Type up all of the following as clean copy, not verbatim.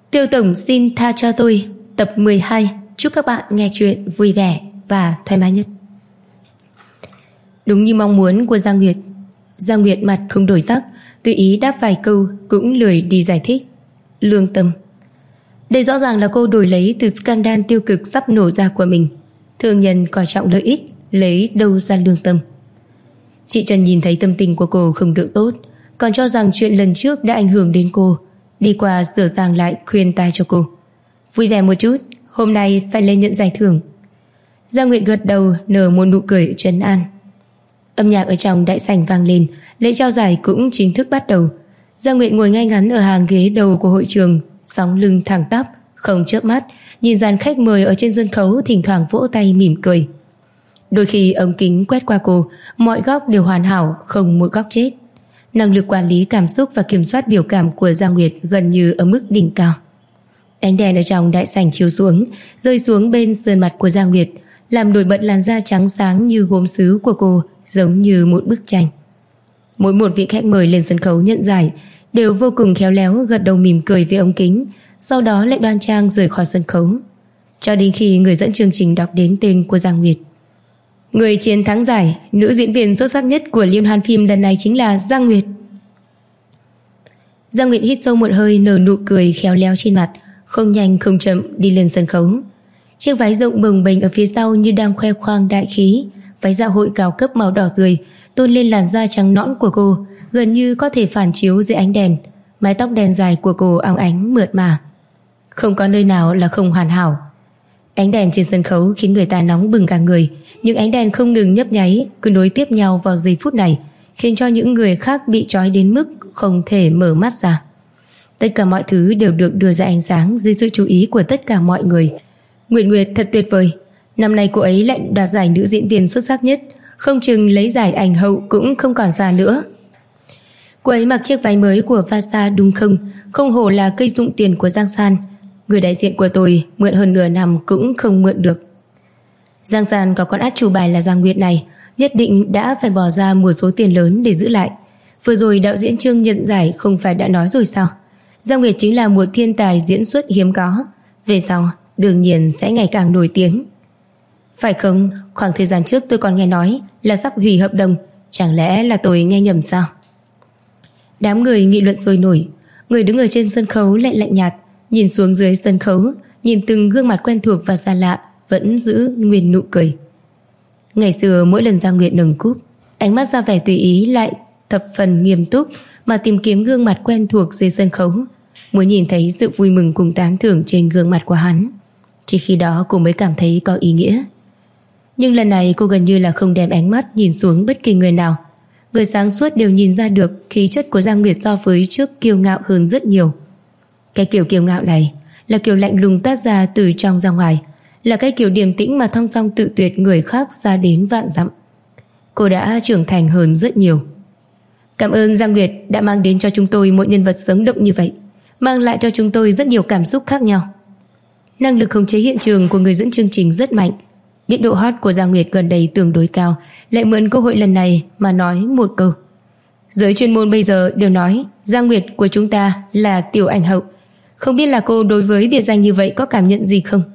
Tiêu tổng xin tha cho tôi. Tập 12. Chúc các bạn nghe chuyện vui vẻ và thoải mái nhất. Đúng như mong muốn của Giang Nguyệt, Giang Nguyệt mặt không đổi sắc, tùy ý đáp vài câu, cũng lười đi giải thích. Lương tâm. Đây rõ ràng là cô đổi lấy từ scandal tiêu cực sắp nổ ra của mình. Thương nhân coi trọng lợi ích, lấy đâu ra lương tâm. Chị Trần nhìn thấy tâm tình của cô không được tốt, còn cho rằng chuyện lần trước đã ảnh hưởng đến cô, đi qua sửa sang lại khuyên tai cho cô. Vui vẻ một chút, hôm nay phải lên nhận giải thưởng. Giang Nguyệt gật đầu, nở một nụ cười trấn an. Âm nhạc ở trong đại sảnh vang lên, lễ trao giải cũng chính thức bắt đầu. Giang Nguyệt ngồi ngay ngắn ở hàng ghế đầu của hội trường, sóng lưng thẳng tắp, không chớp mắt, nhìn dàn khách mời ở trên sân khấu thỉnh thoảng vỗ tay mỉm cười. Đôi khi ống kính quét qua cô, mọi góc đều hoàn hảo, không một góc chết. Năng lực quản lý cảm xúc và kiểm soát biểu cảm của Giang Nguyệt gần như ở mức đỉnh cao. Ánh đèn ở trong đại sảnh chiếu xuống, rơi xuống bên sườn mặt của Giang Nguyệt, làm nổi bật làn da trắng sáng như gốm sứ của cô, giống như một bức tranh. Mỗi một vị khách mời lên sân khấu nhận giải đều vô cùng khéo léo gật đầu mỉm cười với ống kính, sau đó lại đoan trang rời khỏi sân khấu, cho đến khi người dẫn chương trình đọc đến tên của Giang Nguyệt. Người chiến thắng giải nữ diễn viên xuất sắc nhất của liên hoan phim lần này chính là Giang Nguyệt. Giang Nguyệt hít sâu một hơi, nở nụ cười khéo léo trên mặt, không nhanh không chậm đi lên sân khấu. Chiếc váy rộng bồng bềnh ở phía sau như đang khoe khoang đại khí. Váy dạ hội cao cấp màu đỏ tươi tôn lên làn da trắng nõn của cô, gần như có thể phản chiếu dưới ánh đèn. Mái tóc đen dài của cô óng ánh mượt mà, không có nơi nào là không hoàn hảo. Ánh đèn trên sân khấu khiến người ta nóng bừng cả người. Những ánh đèn không ngừng nhấp nháy, cứ nối tiếp nhau vào giây phút này, khiến cho những người khác bị trói đến mức không thể mở mắt ra. Tất cả mọi thứ đều được đưa ra ánh sáng dưới sự chú ý của tất cả mọi người. Nguyệt thật tuyệt vời. Năm nay cô ấy lại đoạt giải nữ diễn viên xuất sắc nhất, không chừng lấy giải ảnh hậu cũng không còn xa nữa. Cô ấy mặc chiếc váy mới của Vasa đúng không? Không hổ là cây dụng tiền của Giang San. Người đại diện của tôi mượn hơn nửa năm cũng không mượn được. Giang San có con át chủ bài là Giang Nguyệt này, nhất định đã phải bỏ ra một số tiền lớn để giữ lại. Vừa rồi đạo diễn Trương nhận giải không phải đã nói rồi sao? Giang Nguyệt chính là một thiên tài diễn xuất hiếm có, về sau đương nhiên sẽ ngày càng nổi tiếng. Phải không? Khoảng thời gian trước tôi còn nghe nói là sắp hủy hợp đồng, chẳng lẽ là tôi nghe nhầm sao? Đám người nghị luận sôi nổi. Người đứng ở trên sân khấu lại lạnh nhạt, nhìn xuống dưới sân khấu, nhìn từng gương mặt quen thuộc và xa lạ, vẫn giữ nguyên nụ cười. Ngày xưa mỗi lần Giang Nguyệt nâng cúp, ánh mắt ra vẻ tùy ý lại thập phần nghiêm túc mà tìm kiếm gương mặt quen thuộc dưới sân khấu, muốn nhìn thấy sự vui mừng cùng tán thưởng trên gương mặt của hắn. Chỉ khi đó cô mới cảm thấy có ý nghĩa. Nhưng lần này cô gần như là không đem ánh mắt nhìn xuống bất kỳ người nào. Người sáng suốt đều nhìn ra được khí chất của Giang Nguyệt so với trước kiêu ngạo hơn rất nhiều. Cái kiểu kiêu ngạo này là kiểu lạnh lùng toát ra từ trong ra ngoài, là cái kiểu điềm tĩnh mà thong dong tự tuyệt người khác xa đến vạn dặm. Cô đã trưởng thành hơn rất nhiều. Cảm ơn Giang Nguyệt đã mang đến cho chúng tôi một nhân vật sống động như vậy, mang lại cho chúng tôi rất nhiều cảm xúc khác nhau. Năng lực khống chế hiện trường của người dẫn chương trình rất mạnh. Biết độ hot của Giang Nguyệt gần đây tương đối cao, lại mượn cơ hội lần này mà nói một câu. Giới chuyên môn bây giờ đều nói Giang Nguyệt của chúng ta là tiểu ảnh hậu. Không biết là cô đối với biệt danh như vậy có cảm nhận gì không?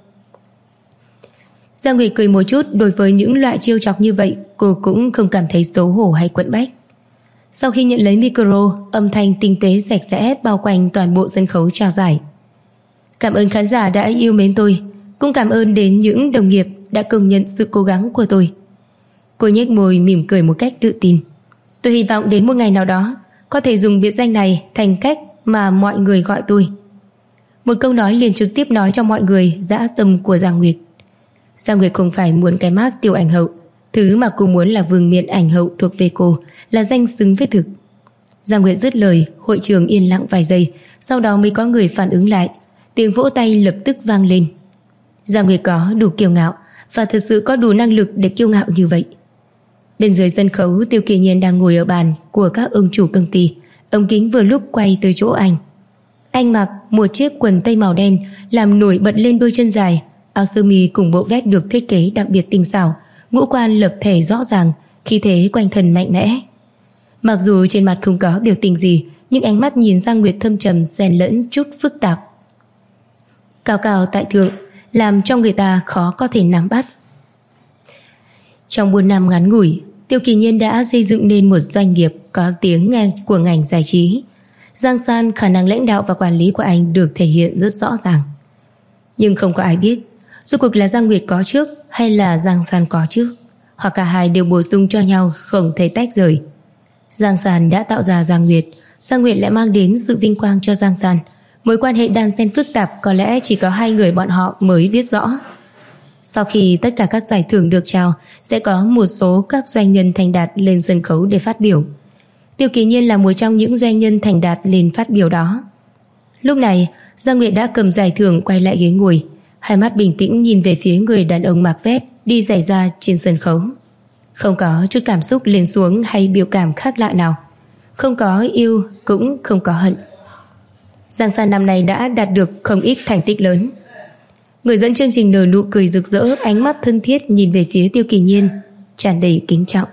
Giang Nguyệt cười một chút. Đối với những loại chiêu chọc như vậy, cô cũng không cảm thấy xấu hổ hay quẫn bách. Sau khi nhận lấy micro, âm thanh tinh tế sạch sẽ bao quanh toàn bộ sân khấu trao giải. Cảm ơn khán giả đã yêu mến tôi, cũng cảm ơn đến những đồng nghiệp đã công nhận sự cố gắng của tôi. Cô nhếch môi mỉm cười một cách tự tin. Tôi hy vọng đến một ngày nào đó có thể dùng biệt danh này thành cách mà mọi người gọi tôi. Một câu nói liền trực tiếp nói cho mọi người dã tâm của Giang Nguyệt. Giang Nguyệt không phải muốn cái mác tiểu ảnh hậu, thứ mà cô muốn là vương miện ảnh hậu thuộc về cô, là danh xứng với thực. Giang Nguyệt dứt lời, hội trường yên lặng vài giây, sau đó mới có người phản ứng lại. Tiếng vỗ tay lập tức vang lên. Giang Nguyệt có đủ kiêu ngạo, và thật sự có đủ năng lực để kiêu ngạo như vậy. Bên dưới sân khấu, Tiêu Kỳ Nhiên đang ngồi ở bàn của các ông chủ công ty. Ống kính vừa lúc quay tới chỗ anh. Anh mặc một chiếc quần tây màu đen, làm nổi bật lên đôi chân dài. Áo sơ mi cùng bộ vest được thiết kế đặc biệt tinh xảo, ngũ quan lập thể rõ ràng, khí thế quanh thân mạnh mẽ. Mặc dù trên mặt không có biểu tình gì, nhưng ánh mắt nhìn Giang Nguyệt thâm trầm xen lẫn chút phức tạp. cao cao tại thượng, làm cho người ta khó có thể nắm bắt. Trong 4 năm ngắn ngủi, Tiêu Kỳ Nhiên đã xây dựng nên một doanh nghiệp có tiếng nghe của ngành giải trí. Giang San, khả năng lãnh đạo và quản lý của anh được thể hiện rất rõ ràng. Nhưng không có ai biết rốt cuộc là Giang Nguyệt có trước hay là Giang San có trước, hoặc cả hai đều bổ sung cho nhau, không thể tách rời. Giang San đã tạo ra Giang Nguyệt, Giang Nguyệt lại mang đến sự vinh quang cho Giang San. Mối quan hệ đan xen phức tạp có lẽ chỉ có hai người bọn họ mới biết rõ. Sau khi tất cả các giải thưởng được trao, sẽ có một số các doanh nhân thành đạt lên sân khấu để phát biểu. Tiêu Kỳ Nhiên là một trong những doanh nhân thành đạt lên phát biểu đó. Lúc này, Giang Nguyệt đã cầm giải thưởng quay lại ghế ngồi, hai mắt bình tĩnh nhìn về phía người đàn ông mặc vest đi giày da trên sân khấu. Không có chút cảm xúc lên xuống hay biểu cảm khác lạ nào. Không có yêu, cũng không có hận. Giang San năm nay đã đạt được không ít thành tích lớn. Người dẫn chương trình nở nụ cười rực rỡ, ánh mắt thân thiết nhìn về phía Tiêu Kỳ Nhiên, tràn đầy kính trọng.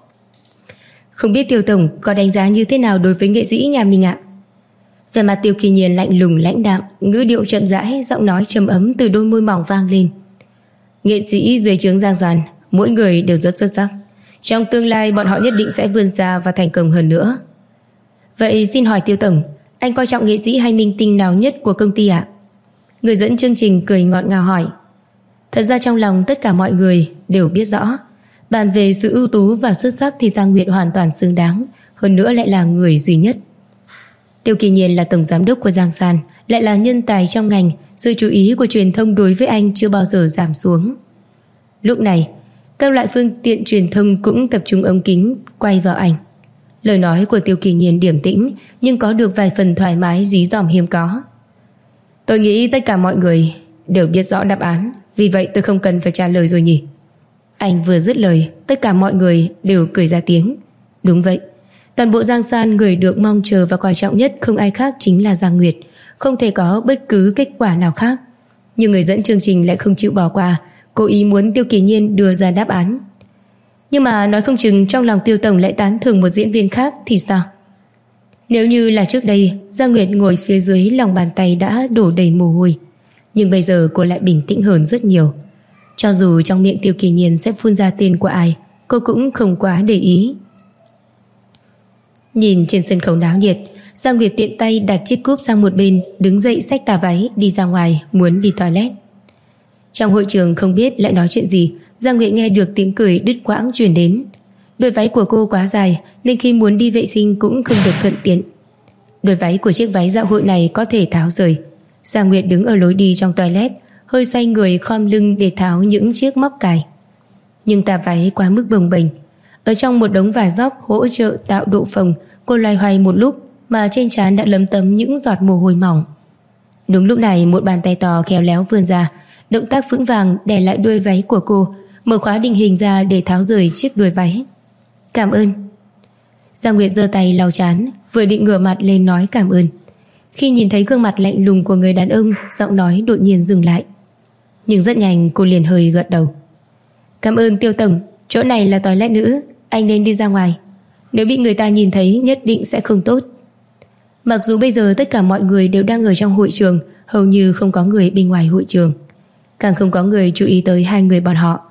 Không biết Tiêu tổng có đánh giá như thế nào đối với nghệ sĩ nhà mình ạ? Vẻ mặt Tiêu Kỳ Nhiên lạnh lùng lãnh đạm, ngữ điệu chậm rãi, giọng nói trầm ấm từ đôi môi mỏng vang lên. Nghệ sĩ dưới trướng Giang San, mỗi người đều rất xuất sắc. Trong tương lai bọn họ nhất định sẽ vươn xa và thành công hơn nữa. Vậy xin hỏi Tiêu tổng, anh coi trọng nghệ sĩ hay minh tinh nào nhất của công ty ạ? Người dẫn chương trình cười ngọt ngào hỏi. Thật ra trong lòng tất cả mọi người đều biết rõ, bàn về sự ưu tú và xuất sắc thì Giang Nguyệt hoàn toàn xứng đáng, hơn nữa lại là người duy nhất. Tiêu Kỳ Nhiên là tổng giám đốc của Giang San, lại là nhân tài trong ngành, sự chú ý của truyền thông đối với anh chưa bao giờ giảm xuống. Lúc này, các loại phương tiện truyền thông cũng tập trung ống kính quay vào ảnh. Lời nói của Tiêu Kỳ Nhiên điềm tĩnh, nhưng có được vài phần thoải mái dí dỏm hiếm có. Tôi nghĩ tất cả mọi người đều biết rõ đáp án, vì vậy tôi không cần phải trả lời rồi nhỉ? Anh vừa dứt lời, tất cả mọi người đều cười ra tiếng. Đúng vậy, toàn bộ Giang San người được mong chờ và coi trọng nhất không ai khác chính là Giang Nguyệt, không thể có bất cứ kết quả nào khác. Nhưng người dẫn chương trình lại không chịu bỏ qua, cố ý muốn Tiêu Kỳ Nhiên đưa ra đáp án. Nhưng mà nói không chừng trong lòng Tiêu tổng lại tán thưởng một diễn viên khác thì sao? Nếu như là trước đây, Giang Nguyệt ngồi phía dưới lòng bàn tay đã đổ đầy mồ hôi, nhưng bây giờ cô lại bình tĩnh hơn rất nhiều. Cho dù trong miệng Tiêu Kỳ Nhiên sẽ phun ra tên của ai, cô cũng không quá để ý. Nhìn trên sân khấu náo nhiệt, Giang Nguyệt tiện tay đặt chiếc cúp sang một bên, đứng dậy xách tà váy đi ra ngoài, muốn đi toilet. Trong hội trường không biết lại nói chuyện gì, Giang Nguyệt nghe được tiếng cười đứt quãng truyền đến. Đôi váy của cô quá dài nên khi muốn đi vệ sinh cũng không được thuận tiện. Đôi váy của chiếc váy dạ hội này có thể tháo rời. Giang Nguyệt đứng ở lối đi trong toilet, hơi xoay người khom lưng để tháo những chiếc móc cài. Nhưng tà váy quá mức bồng bềnh. Ở trong một đống vải vóc hỗ trợ tạo độ phồng, cô loay hoay một lúc mà trên trán đã lấm tấm những giọt mồ hôi mỏng. Đúng lúc này một bàn tay to khéo léo vươn ra, động tác vững vàng đè lại đuôi váy của cô, mở khóa định hình ra để tháo rời chiếc đuôi váy. Cảm ơn. Giang Nguyệt giơ tay lau trán, vừa định ngửa mặt lên nói cảm ơn. Khi nhìn thấy gương mặt lạnh lùng của người đàn ông, giọng nói đột nhiên dừng lại. Nhưng rất nhanh cô liền hơi gật đầu. Cảm ơn Tiêu tổng, chỗ này là toilet nữ, anh nên đi ra ngoài. Nếu bị người ta nhìn thấy nhất định sẽ không tốt. Mặc dù bây giờ tất cả mọi người đều đang ở trong hội trường, hầu như không có người bên ngoài hội trường, càng không có người chú ý tới hai người bọn họ.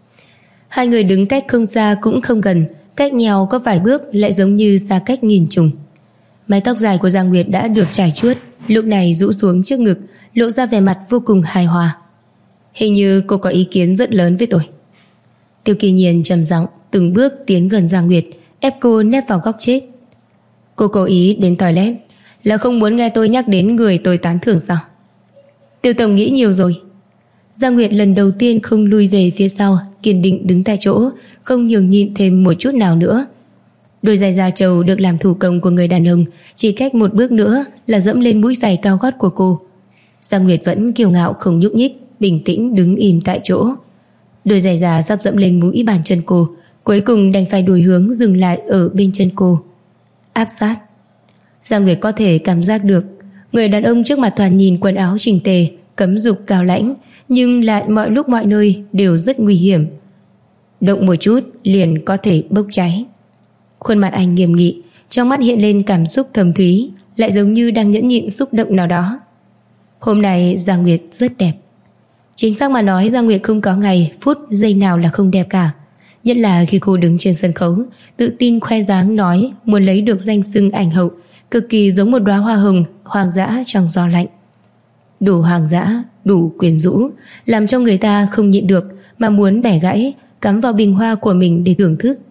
Hai người đứng cách không xa cũng không gần, cách nhau có vài bước lại giống như xa cách nghìn trùng. Mái tóc dài của Giang Nguyệt đã được trải chuốt, lúc này rũ xuống trước ngực, lộ ra vẻ mặt vô cùng hài hòa. Hình như cô có ý kiến rất lớn với tôi. Tiêu Kỳ Nhiên trầm giọng từng bước tiến gần Giang Nguyệt, ép cô nép vào góc chết. Cô cố ý đến toilet là không muốn nghe tôi nhắc đến người tôi tán thưởng sao? Tiêu tổng nghĩ nhiều rồi. Giang Nguyệt lần đầu tiên không lui về phía sau, kiên định đứng tại chỗ, không nhường nhịn thêm một chút nào nữa. Đôi giày da trâu được làm thủ công của người đàn ông, chỉ cách một bước nữa là dẫm lên mũi giày cao gót của cô. Giang Nguyệt vẫn kiêu ngạo không nhúc nhích, bình tĩnh đứng im tại chỗ. Đôi giày da sắp dẫm lên mũi bàn chân cô, cuối cùng đành phải đổi hướng dừng lại ở bên chân cô. Áp sát. Giang Nguyệt có thể cảm giác được người đàn ông trước mặt thoạt nhìn quần áo chỉnh tề, cấm dục cao lãnh, nhưng lại mọi lúc mọi nơi đều rất nguy hiểm. Động một chút liền có thể bốc cháy. Khuôn mặt anh nghiêm nghị, trong mắt hiện lên cảm xúc thầm thúy, lại giống như đang nhẫn nhịn xúc động nào đó. Hôm nay Giang Nguyệt rất đẹp. Chính xác mà nói, Giang Nguyệt không có ngày, phút, giây nào là không đẹp cả. Nhất là khi cô đứng trên sân khấu, tự tin khoe dáng nói muốn lấy được danh xưng ảnh hậu, cực kỳ giống một đóa hoa hồng hoang dã trong gió lạnh. Đủ hoang dã, đủ quyến rũ, làm cho người ta không nhịn được mà muốn bẻ gãy, cắm vào bình hoa của mình để thưởng thức.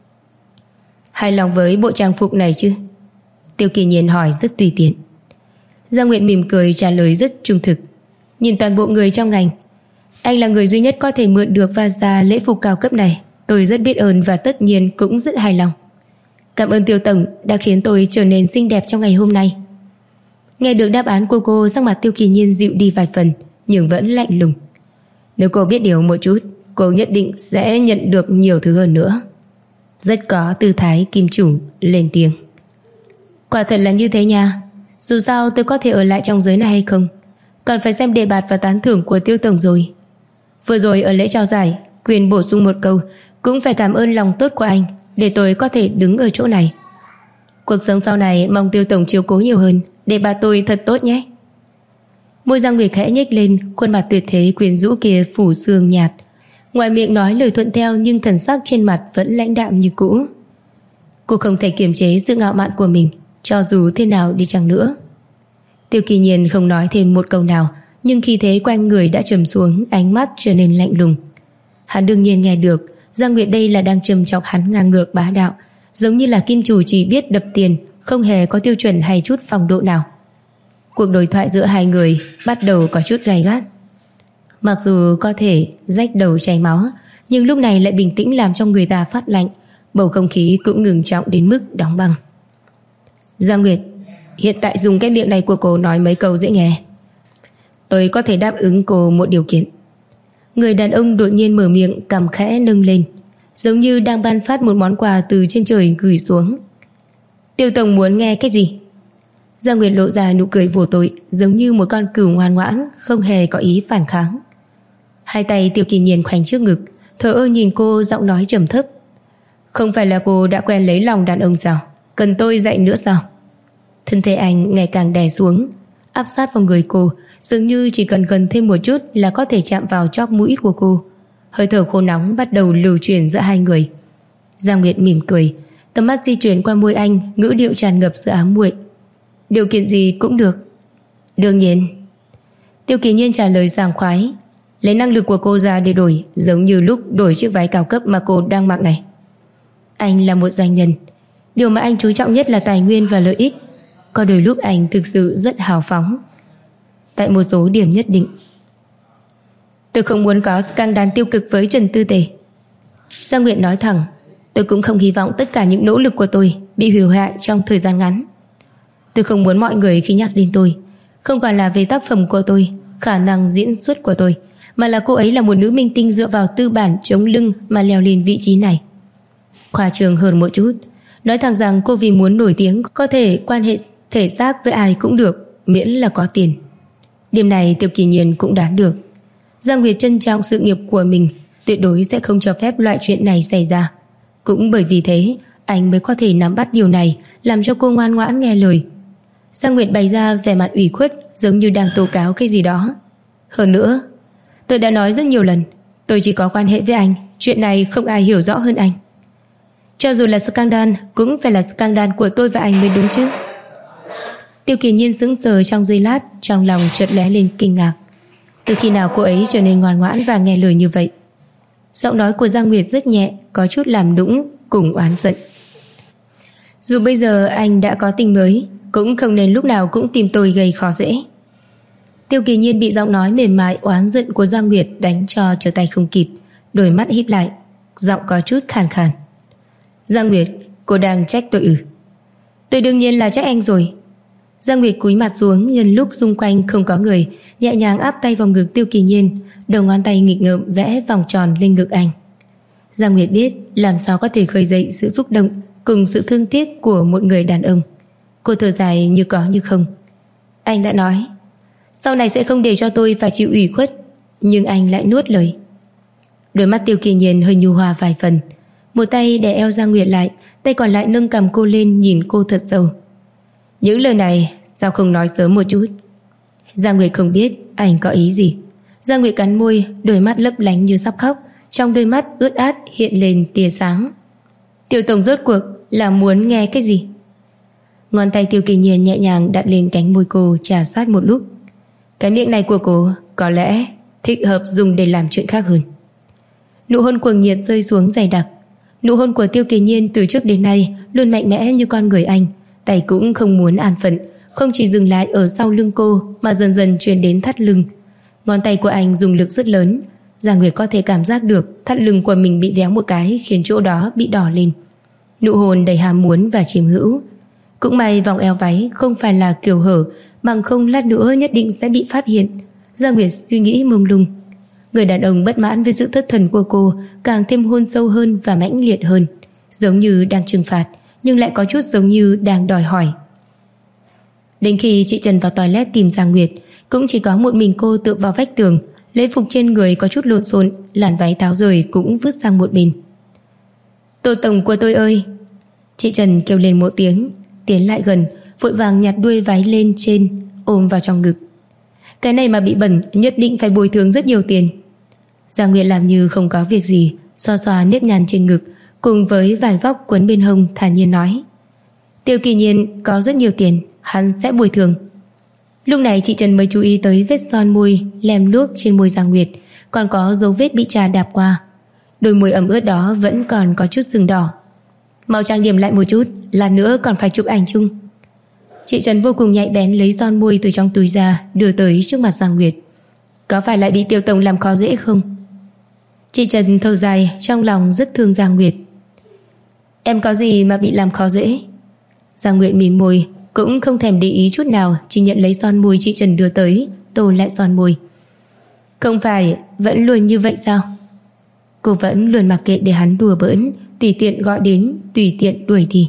Hài lòng với bộ trang phục này chứ? Tiêu Kỳ Nhiên hỏi rất tùy tiện. Giang Nguyệt mỉm cười trả lời rất trung thực. Nhìn toàn bộ người trong ngành, anh là người duy nhất có thể mượn được và ra lễ phục cao cấp này. Tôi rất biết ơn và tất nhiên cũng rất hài lòng. Cảm ơn Tiêu Tổng đã khiến tôi trở nên xinh đẹp trong ngày hôm nay. Nghe được đáp án của cô, sắc mặt Tiêu Kỳ Nhiên dịu đi vài phần, nhưng vẫn lạnh lùng. Nếu cô biết điều một chút, cô nhất định sẽ nhận được nhiều thứ hơn nữa. Rất có tư thái kim chủ lên tiếng. Quả thật là như thế nha. Dù sao tôi có thể ở lại trong giới này hay không, còn phải xem đề bạt và tán thưởng của Tiêu Tổng rồi. Vừa rồi ở lễ trao giải, quyền bổ sung một câu, cũng phải cảm ơn lòng tốt của anh để tôi có thể đứng ở chỗ này. Cuộc sống sau này mong Tiêu Tổng chiếu cố nhiều hơn, để bà tôi thật tốt nhé. Môi Giang Nguyệt khẽ nhếch lên, khuôn mặt tuyệt thế quyến rũ kia phủ sương nhạt. Ngoài miệng nói lời thuận theo nhưng thần sắc trên mặt vẫn lãnh đạm như cũ. Cô không thể kiềm chế sự ngạo mạn của mình, cho dù thế nào đi chăng nữa. Tiêu Kỳ Nhiên không nói thêm một câu nào, nhưng khi thế quanh người đã trầm xuống, ánh mắt trở nên lạnh lùng. Hắn đương nhiên nghe được Giang Nguyệt đây là đang trầm chọc hắn ngang ngược bá đạo, giống như là kim chủ chỉ biết đập tiền, không hề có tiêu chuẩn hay chút phong độ nào. Cuộc đối thoại giữa hai người bắt đầu có chút gay gắt. Mặc dù có thể rách đầu chảy máu, nhưng lúc này lại bình tĩnh làm cho người ta phát lạnh. Bầu không khí cũng ngừng trọng đến mức đóng băng. Giang Nguyệt, hiện tại dùng cái miệng này của cô nói mấy câu dễ nghe. Tôi có thể đáp ứng cô một điều kiện. Người đàn ông đột nhiên mở miệng, cằm khẽ nâng lên, giống như đang ban phát một món quà từ trên trời gửi xuống. Tiêu Tổng muốn nghe cái gì? Giang Nguyệt lộ ra nụ cười vô tội, giống như một con cừu ngoan ngoãn, không hề có ý phản kháng. Hai tay Tiêu Kỳ Nhiên khoanh trước ngực, thờ ơ nhìn cô, giọng nói trầm thấp. Không phải là cô đã quen lấy lòng đàn ông sao? Cần tôi dạy nữa sao? Thân thể anh ngày càng đè xuống, áp sát vào người cô, dường như chỉ cần gần thêm một chút là có thể chạm vào chóp mũi của cô. Hơi thở khô nóng bắt đầu lưu truyền giữa hai người. Giang Nguyệt mỉm cười, tầm mắt di chuyển qua môi anh, ngữ điệu tràn ngập sự ám muội. Điều kiện gì cũng được. Đương nhiên. Tiêu Kỳ Nhiên trả lời sảng khoái, lấy năng lực của cô ra để đổi, giống như lúc đổi chiếc váy cao cấp mà cô đang mặc này. Anh là một doanh nhân, điều mà anh chú trọng nhất là tài nguyên và lợi ích. Có đôi lúc anh thực sự rất hào phóng, tại một số điểm nhất định. Tôi không muốn có scandal tiêu cực với Trần Tư Tề. Giang Nguyệt nói thẳng, tôi cũng không hy vọng tất cả những nỗ lực của tôi bị hủy hoại trong thời gian ngắn. Tôi không muốn mọi người khi nhắc đến tôi không còn là về tác phẩm của tôi, khả năng diễn xuất của tôi, mà là cô ấy là một nữ minh tinh dựa vào tư bản chống lưng mà leo lên vị trí này. Khoa trương hơn một chút, nói thẳng rằng cô vì muốn nổi tiếng có thể quan hệ thể xác với ai cũng được, miễn là có tiền. Điểm này Tiêu Kỳ Nhiên cũng đoán được. Giang Nguyệt trân trọng sự nghiệp của mình, tuyệt đối sẽ không cho phép loại chuyện này xảy ra. Cũng bởi vì thế anh mới có thể nắm bắt điều này, làm cho cô ngoan ngoãn nghe lời. Giang Nguyệt bày ra vẻ mặt ủy khuất, giống như đang tố cáo cái gì đó. Hơn nữa, tôi đã nói rất nhiều lần, tôi chỉ có quan hệ với anh, chuyện này không ai hiểu rõ hơn anh. Cho dù là scandal, cũng phải là scandal của tôi và anh mới đúng chứ. Tiêu Kỳ Nhiên sững sờ trong giây lát, trong lòng chợt lóe lên kinh ngạc. Từ khi nào cô ấy trở nên ngoan ngoãn và nghe lời như vậy? Giọng nói của Giang Nguyệt rất nhẹ, có chút làm nũng cùng oán giận. Dù bây giờ anh đã có tình mới, cũng không nên lúc nào cũng tìm tôi gây khó dễ. Tiêu Kỳ Nhiên bị giọng nói mềm mại oán giận của Giang Nguyệt đánh cho trở tay không kịp, đôi mắt híp lại, giọng có chút khàn khàn. Giang Nguyệt, cô đang trách tôi ư? Tôi đương nhiên là trách anh rồi. Giang Nguyệt cúi mặt xuống, nhân lúc xung quanh không có người, nhẹ nhàng áp tay vào ngực Tiêu Kỳ Nhiên, đầu ngón tay nghịch ngợm vẽ vòng tròn lên ngực anh. Giang Nguyệt biết làm sao có thể khơi dậy sự xúc động cùng sự thương tiếc của một người đàn ông. Cô thở dài như có như không. Anh đã nói sau này sẽ không để cho tôi phải chịu ủy khuất, nhưng anh lại nuốt lời. Đôi mắt Tiêu Kỳ Nhiên hơi nhu hòa vài phần, một tay đè eo Giang Nguyệt lại, tay còn lại nâng cằm cô lên nhìn cô thật sâu. Những lời này sao không nói sớm một chút? Giang Nguyệt không biết anh có ý gì. Giang Nguyệt cắn môi, đôi mắt lấp lánh như sắp khóc, trong đôi mắt ướt át hiện lên tia sáng. Tiêu tổng rốt cuộc là muốn nghe cái gì? Ngón tay Tiêu Kỳ Nhiên nhẹ nhàng đặt lên cánh môi cô, trà sát một lúc. Cái miệng này của cô có lẽ thích hợp dùng để làm chuyện khác hơn. Nụ hôn cuồng nhiệt rơi xuống dày đặc. Nụ hôn của Tiêu Kỳ Nhiên từ trước đến nay luôn mạnh mẽ như con người anh. Tay cũng không muốn an phận, không chỉ dừng lại ở sau lưng cô mà dần dần truyền đến thắt lưng. Ngón tay của anh dùng lực rất lớn. Giang Nguyệt có thể cảm giác được thắt lưng của mình bị véo một cái, khiến chỗ đó bị đỏ lên. Nụ hôn đầy ham muốn và chiếm hữu. Cũng may vòng eo váy không phải là kiểu hở, bằng không lát nữa nhất định sẽ bị phát hiện. Giang Nguyệt suy nghĩ mông lung. Người đàn ông bất mãn với sự thất thần của cô càng thêm hôn sâu hơn và mãnh liệt hơn, giống như đang trừng phạt, nhưng lại có chút giống như đang đòi hỏi. Đến khi chị Trần vào toilet tìm Giang Nguyệt, cũng chỉ có một mình cô tựa vào vách tường, lễ phục trên người có chút lộn xộn, làn váy tháo rời cũng vứt sang một bên. Tô tổng của tôi ơi! Chị Trần kêu lên một tiếng, tiến lại gần, vội vàng nhặt đuôi váy lên trên, ôm vào trong ngực. Cái này mà bị bẩn nhất định phải bồi thường rất nhiều tiền. Giang Nguyệt làm như không có việc gì, xoa xoa nếp nhăn trên ngực cùng với vải vóc quấn bên hông, thản nhiên nói: Tiêu Kỳ Nhiên có rất nhiều tiền, hắn sẽ bồi thường. Lúc này chị Trần mới chú ý tới vết son môi lem luốc trên môi Giang Nguyệt, còn có dấu vết bị trà đạp qua. Đôi môi ẩm ướt đó vẫn còn có chút sưng đỏ. Mau trang điểm lại một chút, lát nữa còn phải chụp ảnh chung. Chị Trần vô cùng nhạy bén lấy son môi từ trong túi ra, đưa tới trước mặt Giang Nguyệt. Có phải lại bị Tiêu tổng làm khó dễ không? Chị Trần thở dài, trong lòng rất thương Giang Nguyệt. Em có gì mà bị làm khó dễ? Giang Nguyệt mỉm môi, cũng không thèm để ý chút nào, chỉ nhận lấy son môi chị Trần đưa tới, tô lại son môi. Không phải vẫn luôn như vậy sao? Cô vẫn luôn mặc kệ để hắn đùa bỡn, tùy tiện gọi đến, tùy tiện đuổi đi.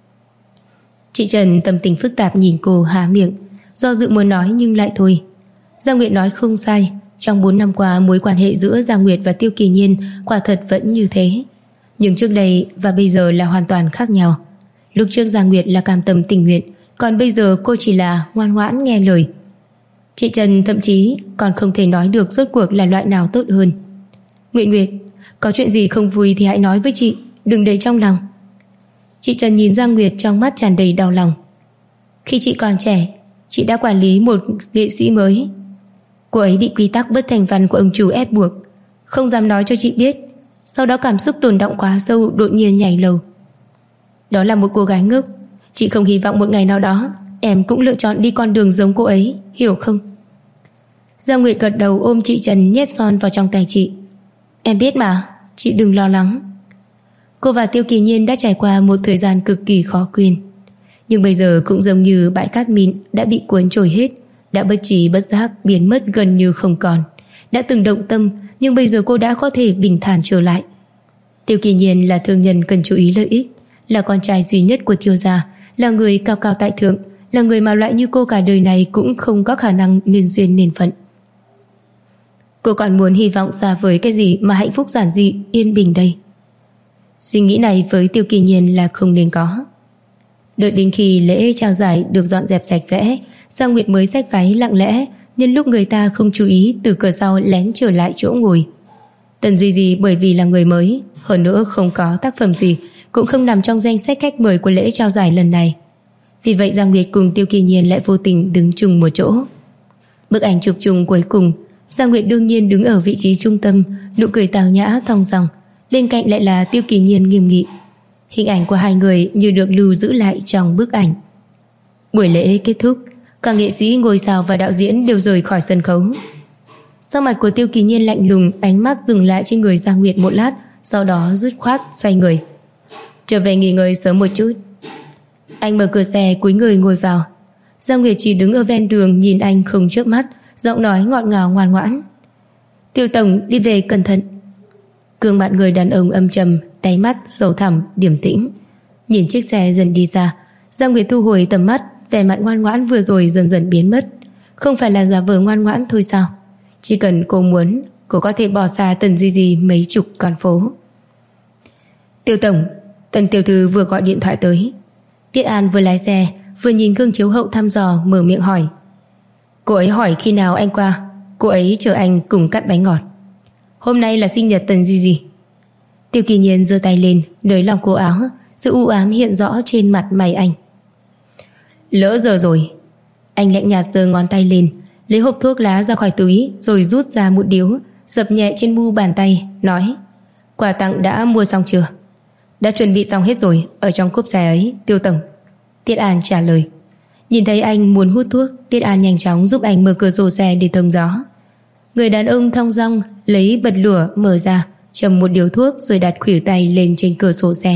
Chị Trần tâm tình phức tạp nhìn cô, há miệng, do dự muốn nói nhưng lại thôi. Giang Nguyệt nói không sai, trong 4 năm qua mối quan hệ giữa Giang Nguyệt và Tiêu Kỳ Nhiên quả thật vẫn như thế. Nhưng trước đây và bây giờ là hoàn toàn khác nhau. Lúc trước Giang Nguyệt là cam tâm tình nguyện, còn bây giờ cô chỉ là ngoan ngoãn nghe lời. Chị Trần thậm chí còn không thể nói được rốt cuộc là loại nào tốt hơn. Nguyệt Nguyệt, có chuyện gì không vui thì hãy nói với chị, đừng để trong lòng. Chị Trần nhìn Giang Nguyệt trong mắt tràn đầy đau lòng. Khi chị còn trẻ, chị đã quản lý một nghệ sĩ mới. Cô ấy bị quy tắc bất thành văn của ông chủ ép buộc, không dám nói cho chị biết. Sau đó cảm xúc tồn đọng quá sâu, đột nhiên nhảy lầu. Đó là một cô gái ngốc. Chị không hy vọng một ngày nào đó em cũng lựa chọn đi con đường giống cô ấy, hiểu không? Giang Nguyệt gật đầu, ôm chị Trần, nhét son vào trong tay chị. Em biết mà, chị đừng lo lắng. Cô và Tiêu Kỳ Nhiên đã trải qua một thời gian cực kỳ khó quên, nhưng bây giờ cũng giống như bãi cát mịn đã bị cuốn trôi hết, đã bất trí bất giác biến mất gần như không còn. Đã từng động tâm, nhưng bây giờ cô đã có thể bình thản trở lại. Tiêu Kỳ Nhiên là thương nhân cần chú ý lợi ích, là con trai duy nhất của Tiêu gia, là người cao cao tại thượng, là người mà loại như cô cả đời này cũng không có khả năng nên duyên nên phận. Cô còn muốn hy vọng xa vời cái gì mà hạnh phúc giản dị, yên bình đây? Suy nghĩ này với Tiêu Kỳ Nhiên là không nên có. Đợi đến khi lễ trao giải được dọn dẹp sạch sẽ, Giang Nguyệt mới xách váy lặng lẽ, nhân lúc người ta không chú ý, từ cửa sau lén trở lại chỗ ngồi. Tần Di Di bởi vì là người mới, hơn nữa không có tác phẩm gì, cũng không nằm trong danh sách khách mời của lễ trao giải lần này. Vì vậy Giang Nguyệt cùng Tiêu Kỳ Nhiên lại vô tình đứng chung một chỗ. Bức ảnh chụp chung cuối cùng, Giang Nguyệt đương nhiên đứng ở vị trí trung tâm, nụ cười tào nhã thong dong, bên cạnh lại là Tiêu Kỳ Nhiên nghiêm nghị. Hình ảnh của hai người như được lưu giữ lại trong bức ảnh. Buổi lễ kết thúc, các nghệ sĩ, ngôi sao và đạo diễn đều rời khỏi sân khấu. Sắc mặt của Tiêu Kỳ Nhiên lạnh lùng, ánh mắt dừng lại trên người Giang Nguyệt một lát, sau đó dứt khoát xoay người. Trở về nghỉ ngơi sớm một chút. Anh mở cửa xe, cúi người ngồi vào. Giang Nguyệt chỉ đứng ở ven đường nhìn anh không chớp mắt, giọng nói ngọt ngào ngoan ngoãn. Tiêu tổng, đi về cẩn thận. Gương mặt người đàn ông âm trầm, đáy mắt sâu thẳm, điềm tĩnh. Nhìn chiếc xe dần đi xa, Giang Nguyệt thu hồi tầm mắt, vẻ mặt ngoan ngoãn vừa rồi dần dần biến mất. Không phải là giả vờ ngoan ngoãn thôi sao? Chỉ cần cô muốn, cô có thể bỏ xa Tần Di Di mấy chục con phố. Tiêu tổng, Tần tiểu thư vừa gọi điện thoại tới. Tiết An vừa lái xe, vừa nhìn gương chiếu hậu thăm dò, mở miệng hỏi. Cô ấy hỏi khi nào anh qua. Cô ấy chờ anh cùng cắt bánh ngọt. Hôm nay là sinh nhật Tần Di. Tiêu Kỳ Nhiên giơ tay lên, nới lòng cổ áo, sự u ám hiện rõ trên mặt mày anh. Lỡ giờ rồi. Anh lạnh nhạt giơ ngón tay lên, lấy hộp thuốc lá ra khỏi túi, rồi rút ra một điếu, dập nhẹ trên mu bàn tay, nói: Quà tặng đã mua xong chưa? Đã chuẩn bị xong hết rồi, ở trong cốp xe ấy, Tiêu tổng. Tiết An trả lời. Nhìn thấy anh muốn hút thuốc, Tiết An nhanh chóng giúp anh mở cửa sổ xe để thông gió. Người đàn ông thong dong lấy bật lửa mở ra, châm một điếu thuốc rồi đặt khuỷu tay lên trên cửa sổ xe.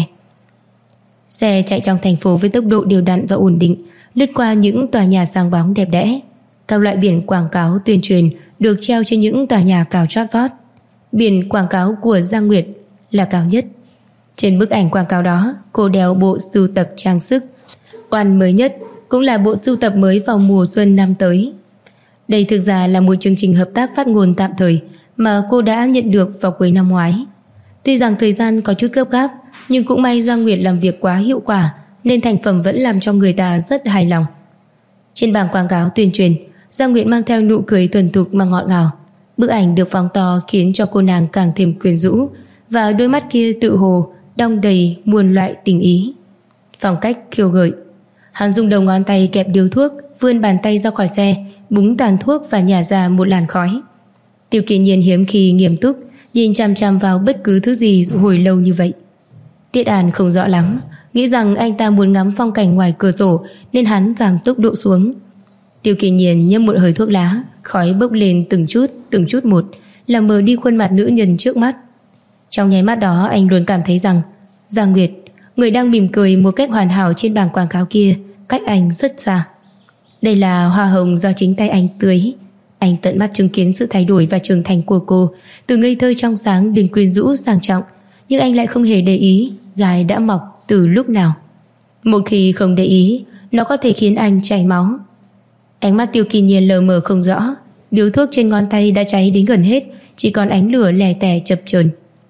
Xe chạy trong thành phố với tốc độ đều đặn và ổn định, lướt qua những tòa nhà sáng bóng đẹp đẽ. Các loại biển quảng cáo tuyên truyền được treo trên những tòa nhà cao chót vót. Biển quảng cáo của Giang Nguyệt là cao nhất. Trên bức ảnh quảng cáo đó, cô đeo bộ sưu tập trang sức oan mới nhất, cũng là bộ sưu tập mới vào mùa xuân năm tới. Đây thực ra là một chương trình hợp tác phát ngôn tạm thời mà cô đã nhận được vào cuối năm ngoái. Tuy rằng thời gian có chút gấp gáp, nhưng cũng may Giang Nguyệt làm việc quá hiệu quả nên thành phẩm vẫn làm cho người ta rất hài lòng. Trên bảng quảng cáo tuyên truyền, Giang Nguyệt mang theo nụ cười thuần thục mà ngọt ngào. Bức ảnh được phóng to khiến cho cô nàng càng thêm quyến rũ, và đôi mắt kia tự hồ đong đầy muôn loại tình ý. Phong cách khiêu gợi. Hắn dùng đầu ngón tay kẹp điếu thuốc, vươn bàn tay ra khỏi xe, búng tàn thuốc và nhả ra một làn khói. Tiêu Kỳ Nhiên hiếm khi nghiêm túc nhìn chằm chằm vào bất cứ thứ gì hồi lâu như vậy. Tiết An không rõ lắm, nghĩ rằng anh ta muốn ngắm phong cảnh ngoài cửa sổ nên hắn giảm tốc độ xuống. Tiêu Kỳ Nhiên nhấp một hơi thuốc lá, khói bốc lên từng chút một, làm mờ đi khuôn mặt nữ nhân trước mắt. Trong nháy mắt đó anh luôn cảm thấy rằng Giang Nguyệt, người đang mỉm cười một cách hoàn hảo trên bảng quảng cáo kia, cách anh rất xa. Đây là hoa hồng do chính tay anh tưới. Anh tận mắt chứng kiến sự thay đổi và trưởng thành của cô, từ ngây thơ trong sáng đến quyến rũ sang trọng, nhưng anh lại không hề để ý gai đã mọc từ lúc nào. Một khi không để ý, nó có thể khiến anh chảy máu. Ánh mắt Tiêu Kỳ Nhiên lờ mờ không rõ, điếu thuốc trên ngón tay đã cháy đến gần hết, chỉ còn ánh lửa lè tè chập chờn.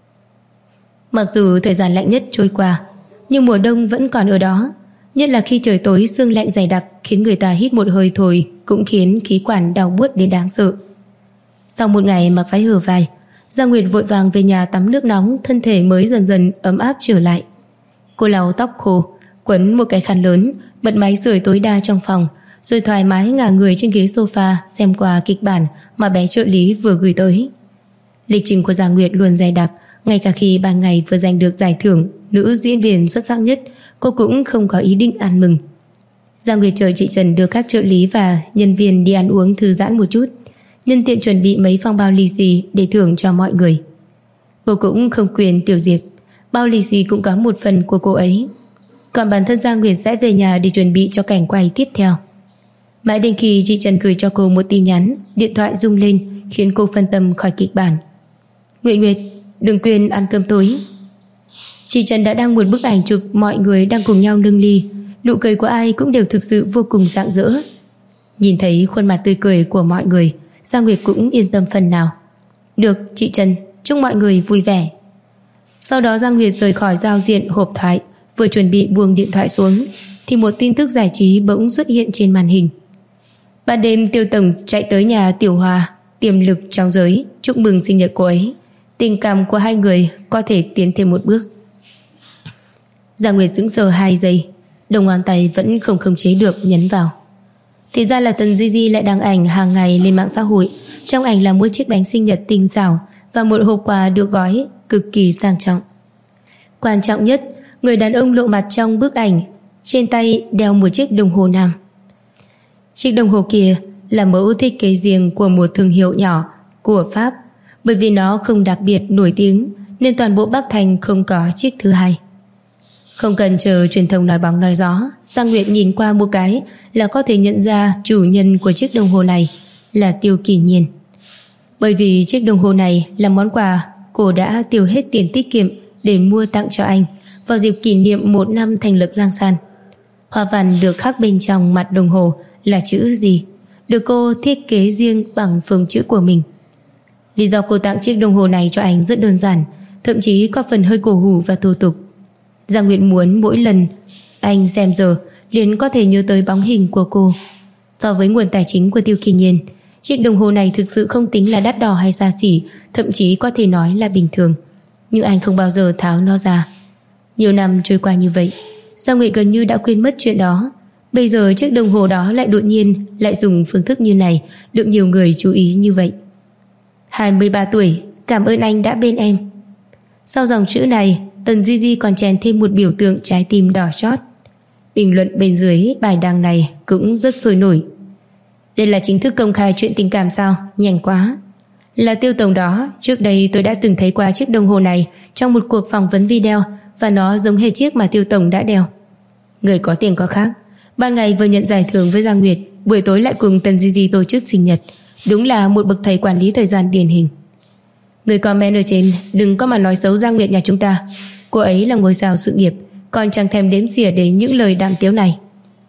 Mặc dù thời gian lạnh nhất trôi qua, nhưng mùa đông vẫn còn ở đó, nhất là khi trời tối sương lạnh dày đặc khiến người ta hít một hơi thôi cũng khiến khí quản đau buốt đến đáng sợ. Sau một ngày mặc váy hở vai, Giang Nguyệt vội vàng về nhà tắm nước nóng, thân thể mới dần dần ấm áp trở lại. Cô lau tóc khô, quấn một cái khăn lớn, bật máy sưởi tối đa trong phòng, rồi thoải mái ngả người trên ghế sofa xem qua kịch bản mà bé trợ lý vừa gửi tới. Lịch trình của Giang Nguyệt luôn dày đặc, ngay cả khi ban ngày vừa giành được giải thưởng nữ diễn viên xuất sắc nhất, cô cũng không có ý định ăn mừng. Giang Nguyệt chờ chị Trần đưa các trợ lý và nhân viên đi ăn uống thư giãn một chút, nhân tiện chuẩn bị mấy phong bao lì xì để thưởng cho mọi người. Cô cũng không quyền Tiểu Diệp, bao lì xì cũng có một phần của cô ấy. Còn bản thân Giang Nguyệt sẽ về nhà để chuẩn bị cho cảnh quay tiếp theo. Mãi đến khi chị Trần gửi cho cô một tin nhắn, điện thoại rung lên khiến cô phân tâm khỏi kịch bản. Nguyệt Nguyệt, đừng quên ăn cơm tối. Chị Trần đã đăng một bức ảnh chụp mọi người đang cùng nhau nâng ly, nụ cười của ai cũng đều thực sự vô cùng rạng rỡ. Nhìn thấy khuôn mặt tươi cười của mọi người, Giang Nguyệt cũng yên tâm phần nào. Được, chị Trần, chúc mọi người vui vẻ. Sau đó Giang Nguyệt rời khỏi giao diện hộp thoại, vừa chuẩn bị buông điện thoại xuống thì một tin tức giải trí bỗng xuất hiện trên màn hình. Ban đêm Tiêu tổng chạy tới nhà Tiểu Hòa, tiềm lực trong giới, chúc mừng sinh nhật cô ấy. Tình cảm của hai người có thể tiến thêm một bước. Giang Nguyệt sững sờ 2 giây, đầu ngón tay vẫn không khống chế được nhấn vào. Thì ra là Tần Di lại đăng ảnh hàng ngày lên mạng xã hội. Trong ảnh là một chiếc bánh sinh nhật tinh xảo và một hộp quà được gói cực kỳ sang trọng. Quan trọng nhất, người đàn ông lộ mặt trong bức ảnh, trên tay đeo một chiếc đồng hồ nam. Chiếc đồng hồ kia là mẫu thiết kế riêng của một thương hiệu nhỏ của Pháp. Bởi vì nó không đặc biệt nổi tiếng nên toàn bộ Bắc Thành không có chiếc thứ hai. Không cần chờ truyền thông nói bóng nói gió, Giang Nguyệt nhìn qua một cái là có thể nhận ra chủ nhân của chiếc đồng hồ này là Tiêu Kỳ Nhiên. Bởi vì chiếc đồng hồ này là món quà cô đã tiêu hết tiền tiết kiệm để mua tặng cho anh vào dịp kỷ niệm 1 năm thành lập Giang San. Hoa văn được khắc bên trong mặt đồng hồ là chữ gì, được cô thiết kế riêng bằng phông chữ của mình. Lý do cô tặng chiếc đồng hồ này cho anh rất đơn giản, thậm chí có phần hơi cổ hủ và thô tục. Giang Nguyệt muốn mỗi lần anh xem giờ liền có thể nhớ tới bóng hình của cô. So với nguồn tài chính của Tiêu Kỳ Nhiên, chiếc đồng hồ này thực sự không tính là đắt đỏ hay xa xỉ, thậm chí có thể nói là bình thường. Nhưng anh không bao giờ tháo nó ra. Nhiều năm trôi qua như vậy, Giang Nguyệt gần như đã quên mất chuyện đó. Bây giờ chiếc đồng hồ đó lại đột nhiên lại dùng phương thức như này, được nhiều người chú ý như vậy. 23 tuổi, cảm ơn anh đã bên em. Sau dòng chữ này, Tần Di Di còn chèn thêm một biểu tượng trái tim đỏ chót. Bình luận bên dưới bài đăng này cũng rất sôi nổi. Đây là chính thức công khai chuyện tình cảm sao? Nhanh quá. Là Tiêu tổng đó, trước đây tôi đã từng thấy qua chiếc đồng hồ này trong một cuộc phỏng vấn video, và nó giống hệt chiếc mà Tiêu tổng đã đeo. Người có tiền có khác, ban ngày vừa nhận giải thưởng với Giang Nguyệt, buổi tối lại cùng Tần Di Di tổ chức sinh nhật. Đúng là một bậc thầy quản lý thời gian điển hình. Người comment ở trên đừng có mà nói xấu Giang Nguyệt nhà chúng ta. Cô ấy là ngôi sao sự nghiệp, còn chẳng thèm đếm xỉa đến những lời đàm tiếu này.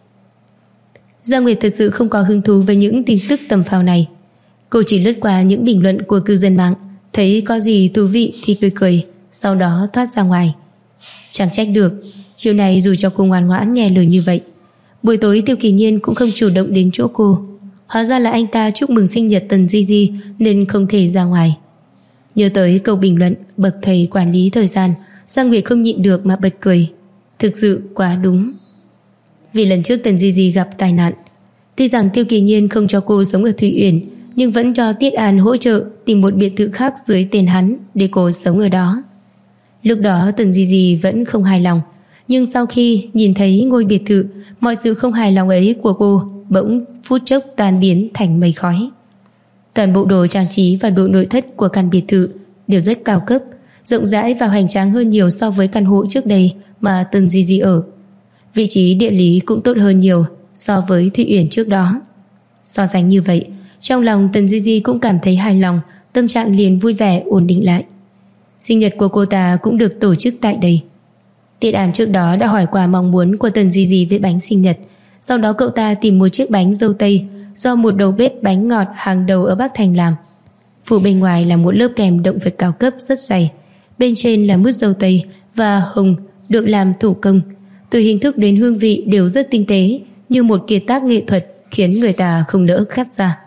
Giang Nguyệt thật sự không có hứng thú với những tin tức tầm phào này. Cô chỉ lướt qua những bình luận của cư dân mạng, thấy có gì thú vị thì cười cười, sau đó thoát ra ngoài. Chẳng trách được, chiều này dù cho cô ngoan ngoãn nghe lời như vậy. Buổi tối Tiêu Kỳ Nhiên cũng không chủ động đến chỗ cô. Hóa ra là anh ta chúc mừng sinh nhật Tần Di Di nên không thể ra ngoài. Nhớ tới câu bình luận bậc thầy quản lý thời gian, Giang Nguyệt không nhịn được mà bật cười. Thực sự quá đúng. Vì lần trước Tần Di Di gặp tai nạn, tuy rằng Tiêu Kỳ Nhiên không cho cô sống ở Thụy Uyển, nhưng vẫn cho Tiết An hỗ trợ tìm một biệt thự khác dưới tên hắn để cô sống ở đó. Lúc đó Tần Di Di vẫn không hài lòng, nhưng sau khi nhìn thấy ngôi biệt thự, mọi sự không hài lòng ấy của cô bỗng phút chốc tan biến thành mây khói. Toàn bộ đồ trang trí và đồ nội thất của căn biệt thự đều rất cao cấp, rộng rãi và hoành tráng hơn nhiều so với căn hộ trước đây mà Tần Di Di ở. Vị trí địa lý cũng tốt hơn nhiều so với Thụy Uyển trước đó. So sánh như vậy, trong lòng Tần Di Di cũng cảm thấy hài lòng, tâm trạng liền vui vẻ ổn định lại. Sinh nhật của cô ta cũng được tổ chức tại đây. Tiết An trước đó đã hỏi qua mong muốn của Tần Di Di về bánh sinh nhật. Sau đó cậu ta tìm một chiếc bánh dâu tây do một đầu bếp bánh ngọt hàng đầu ở Bắc Thành làm. Phủ bên ngoài là một lớp kèm động vật cao cấp rất dày. Bên trên là mứt dâu tây và hồng được làm thủ công. Từ hình thức đến hương vị đều rất tinh tế, như một kiệt tác nghệ thuật, khiến người ta không nỡ khắt ra.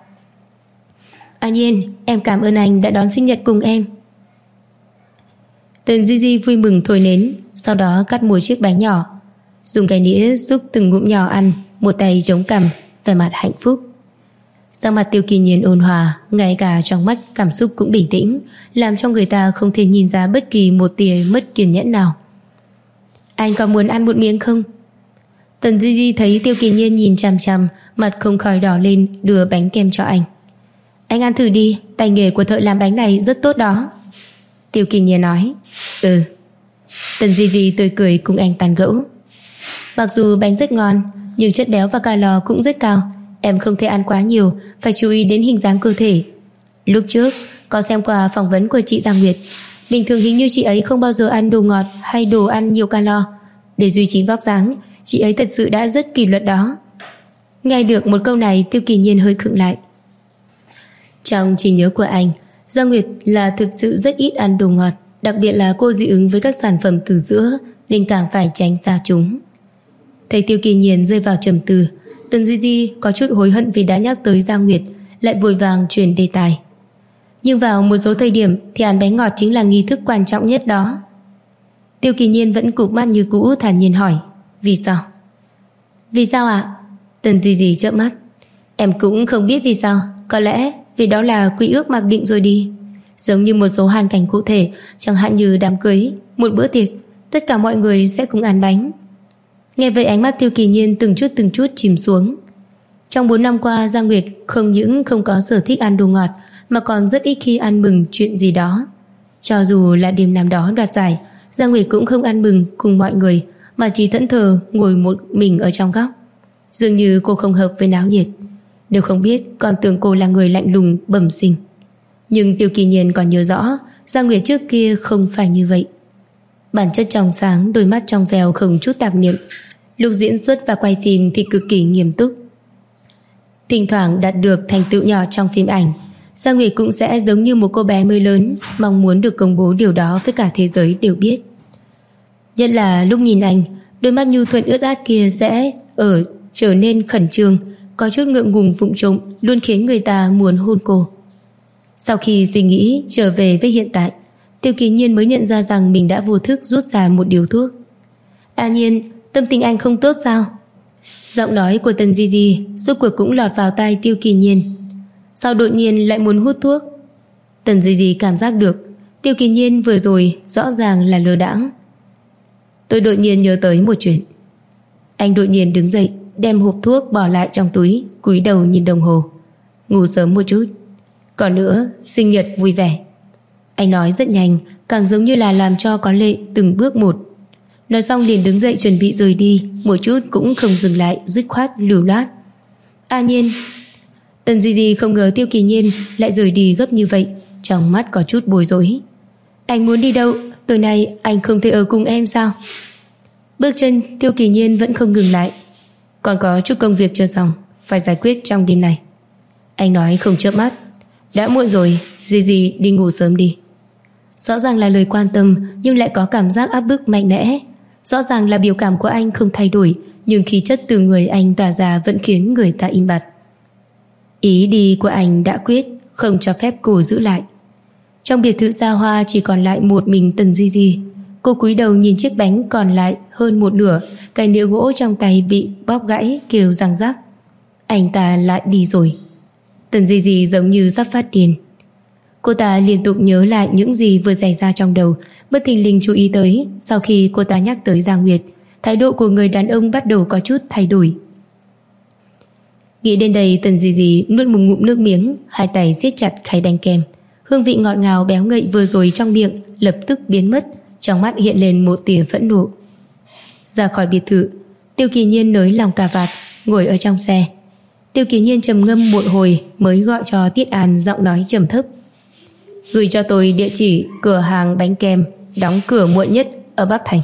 An Nhiên, em cảm ơn anh đã đón sinh nhật cùng em. Tần Di Di vui mừng thổi nến, sau đó cắt một chiếc bánh nhỏ, dùng cái nĩa xúc từng ngụm nhỏ ăn, một tay chống cằm, vẻ mặt hạnh phúc. Sắc mặt Tiêu Kỳ Nhiên ôn hòa, ngay cả trong mắt cảm xúc cũng bình tĩnh, làm cho người ta không thể nhìn ra bất kỳ một tia mất kiên nhẫn nào. Anh có muốn ăn một miếng không? Tần Di Di thấy Tiêu Kỳ Nhiên nhìn chằm chằm, mặt không khỏi đỏ lên, đưa bánh kem cho anh. Anh ăn thử đi, tay nghề của thợ làm bánh này rất tốt đó. Tiêu Kỳ Nhiên nói. Ừ. Tần Di Di tươi cười cùng anh tán gẫu. Mặc dù bánh rất ngon, nhưng chất béo và calo cũng rất cao. Em không thể ăn quá nhiều, phải chú ý đến hình dáng cơ thể. Lúc trước có xem qua phỏng vấn của chị Giang Nguyệt, bình thường hình như chị ấy không bao giờ ăn đồ ngọt hay đồ ăn nhiều calo. Để duy trì vóc dáng, chị ấy thật sự đã rất kỷ luật đó. Nghe được một câu này, Tiêu Kỳ Nhiên hơi khựng lại. Trong trí nhớ của anh, Giang Nguyệt là thực sự rất ít ăn đồ ngọt, đặc biệt là cô dị ứng với các sản phẩm từ sữa nên càng phải tránh xa chúng. Thấy Tiêu Kỳ Nhiên rơi vào trầm tư, Tần Di Di có chút hối hận vì đã nhắc tới Giang Nguyệt, lại vội vàng chuyển đề tài. Nhưng vào một số thời điểm thì ăn bánh ngọt chính là nghi thức quan trọng nhất đó. Tiêu Kỳ Nhiên vẫn cụp mắt như cũ, thản nhiên hỏi. Vì sao? Vì sao ạ? Tần Di Di trợn mắt. Em cũng không biết vì sao, có lẽ vì đó là quy ước mặc định rồi đi. Giống như một số hoàn cảnh cụ thể, chẳng hạn như đám cưới, một bữa tiệc, tất cả mọi người sẽ cùng ăn bánh. Nghe vậy ánh mắt Tiêu Kỳ Nhiên từng chút chìm xuống. Trong 4 năm qua, Giang Nguyệt không những không có sở thích ăn đồ ngọt, mà còn rất ít khi ăn mừng chuyện gì đó. Cho dù là đêm năm đó đoạt giải, Giang Nguyệt cũng không ăn mừng cùng mọi người, mà chỉ thẫn thờ ngồi một mình ở trong góc. Dường như cô không hợp với náo nhiệt. Nếu không biết còn tưởng cô là người lạnh lùng bẩm sinh. Nhưng Tiêu Kỳ Nhiên còn nhớ rõ Giang Nguyệt trước kia không phải như vậy. Bản chất trong sáng, đôi mắt trong veo không chút tạp niệm. Lúc diễn xuất và quay phim thì cực kỳ nghiêm túc. Thỉnh thoảng đạt được thành tựu nhỏ trong phim ảnh, Giang Nguyệt cũng sẽ giống như một cô bé mới lớn, mong muốn được công bố điều đó với cả thế giới đều biết. Nhất là lúc nhìn anh, đôi mắt nhu thuận ướt át kia sẽ trở nên khẩn trương, có chút ngượng ngùng vụng trộm luôn khiến người ta muốn hôn cô. Sau khi suy nghĩ trở về với hiện tại, Tiêu Kỳ Nhiên mới nhận ra rằng mình đã vô thức rút ra một điếu thuốc. À Nhiên, tâm tình anh không tốt sao? Giọng nói của Tần Di Di rốt cuộc cũng lọt vào tai Tiêu Kỳ Nhiên. Sao đột nhiên lại muốn hút thuốc? Tần Di Di cảm giác được Tiêu Kỳ Nhiên vừa rồi rõ ràng là lơ đãng. Tôi đột nhiên nhớ tới một chuyện. Anh đột nhiên đứng dậy, đem hộp thuốc bỏ lại trong túi, cúi đầu nhìn đồng hồ. Ngủ sớm một chút. Còn nữa, sinh nhật vui vẻ. Anh nói rất nhanh, càng giống như là làm cho có lệ từng bước một. Nói xong liền đứng dậy chuẩn bị rời đi, một chút cũng không dừng lại, dứt khoát lưu loát. A Nhiên. Tần Di Di không ngờ Tiêu Kỳ Nhiên lại rời đi gấp như vậy, trong mắt có chút bối rối. Anh muốn đi đâu? Tối nay anh không thể ở cùng em sao? Bước chân Tiêu Kỳ Nhiên vẫn không ngừng lại. Còn có chút công việc chưa xong, phải giải quyết trong đêm này. Anh nói không chớp mắt. Đã muộn rồi, Di Di đi ngủ sớm đi. Rõ ràng là lời quan tâm, nhưng lại có cảm giác áp bức mạnh mẽ. Rõ ràng là biểu cảm của anh không thay đổi, nhưng khí chất từ người anh tỏa ra vẫn khiến người ta im bặt. Ý đi của anh đã quyết, không cho phép cô giữ lại. Trong biệt thự xa hoa chỉ còn lại một mình Tần Di Di. Cô cúi đầu nhìn chiếc bánh còn lại hơn một nửa, cái nĩa gỗ trong tay bị bóp gãy kêu răng rắc. Anh ta lại đi rồi. Tần Di Di giống như sắp phát điên. Cô ta liên tục nhớ lại những gì vừa xảy ra trong đầu, bất thình lình chú ý tới sau khi cô ta nhắc tới Giang Nguyệt, thái độ của người đàn ông bắt đầu có chút thay đổi. Nghĩ đến đây, Tần Di Di nuốt một ngụm nước miếng, hai tay siết chặt khay bánh kem. Hương vị ngọt ngào béo ngậy vừa rồi trong miệng lập tức biến mất, trong mắt hiện lên một tia phẫn nộ. Ra khỏi biệt thự, Tiêu Kỳ Nhiên nới lòng cà vạt, ngồi ở trong xe. Tiêu Kỳ Nhiên trầm ngâm một hồi mới gọi cho Tiết An, giọng nói trầm thấp. Gửi cho tôi địa chỉ cửa hàng bánh kem đóng cửa muộn nhất ở Bắc Thành.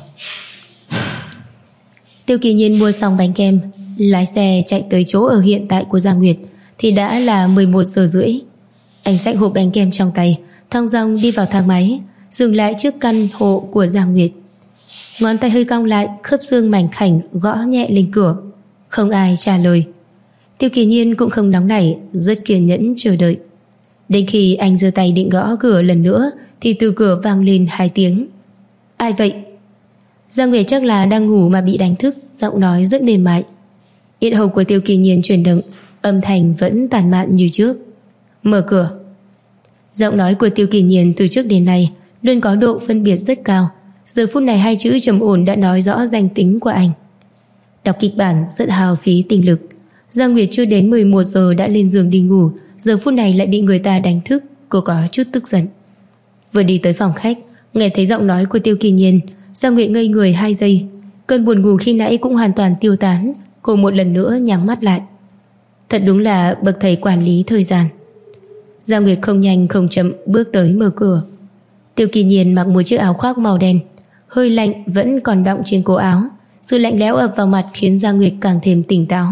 Tiêu Kỳ Nhiên mua xong bánh kem, lái xe chạy tới chỗ ở hiện tại của Giang Nguyệt thì đã là 11 giờ rưỡi. Anh xách hộp bánh kem trong tay, thong dong đi vào thang máy, dừng lại trước căn hộ của Giang Nguyệt. Ngón tay hơi cong lại, khớp xương mảnh khảnh gõ nhẹ lên cửa. Không ai trả lời. Tiêu Kỳ Nhiên cũng không nóng nảy, rất kiên nhẫn chờ đợi. Đến khi anh giơ tay định gõ cửa lần nữa thì từ cửa vang lên 2 tiếng. Ai vậy? Giang Nguyệt chắc là đang ngủ mà bị đánh thức, giọng nói rất mềm mại. Yết hầu của Tiêu Kỳ Nhiên chuyển động, âm thanh vẫn tàn mạn như trước. Mở cửa. Giọng nói của Tiêu Kỳ Nhiên từ trước đến nay luôn có độ phân biệt rất cao. Giờ phút này 2 chữ trầm ổn đã nói rõ danh tính của anh. Đọc kịch bản rất hao phí tinh lực. Giang Nguyệt chưa đến 11 giờ đã lên giường đi ngủ, giờ phút này lại bị người ta đánh thức. Cô có chút tức giận. Vừa đi tới phòng khách, nghe thấy giọng nói của Tiêu Kỳ Nhiên, Giang Nguyệt ngây người 2 giây. Cơn buồn ngủ khi nãy cũng hoàn toàn tiêu tán. Cô một lần nữa nhắm mắt lại. Thật đúng là bậc thầy quản lý thời gian. Giang Nguyệt không nhanh không chậm bước tới mở cửa. Tiêu Kỳ Nhiên mặc một chiếc áo khoác màu đen, hơi lạnh vẫn còn đọng trên cổ áo. Sự lạnh lẽo ập vào mặt khiến Giang Nguyệt càng thêm tỉnh táo.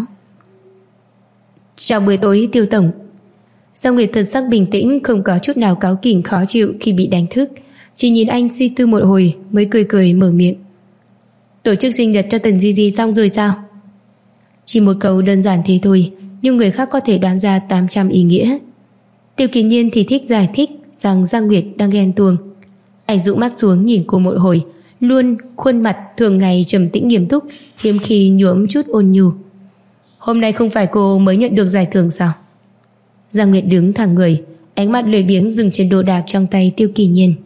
Chào buổi tối Tiêu tổng. Giang Nguyệt thật sắc bình tĩnh, không có chút nào cáu kỉnh khó chịu khi bị đánh thức, chỉ nhìn anh suy tư một hồi mới cười cười mở miệng. Tổ chức sinh nhật cho Tần Di Di xong rồi sao? Chỉ một câu đơn giản thế thôi, nhưng người khác có thể đoán ra 800 ý nghĩa. Tiêu Kỳ Nhiên thì thích giải thích rằng Giang Nguyệt đang ghen tuông. Anh dụ mắt xuống nhìn cô một hồi, luôn khuôn mặt thường ngày trầm tĩnh nghiêm túc, hiếm khi nhuốm chút ôn nhu. Hôm nay không phải cô mới nhận được giải thưởng sao? Giang Nguyệt đứng thẳng người, ánh mắt lười biếng dừng trên đồ đạc trong tay Tiêu Kỳ Nhiên.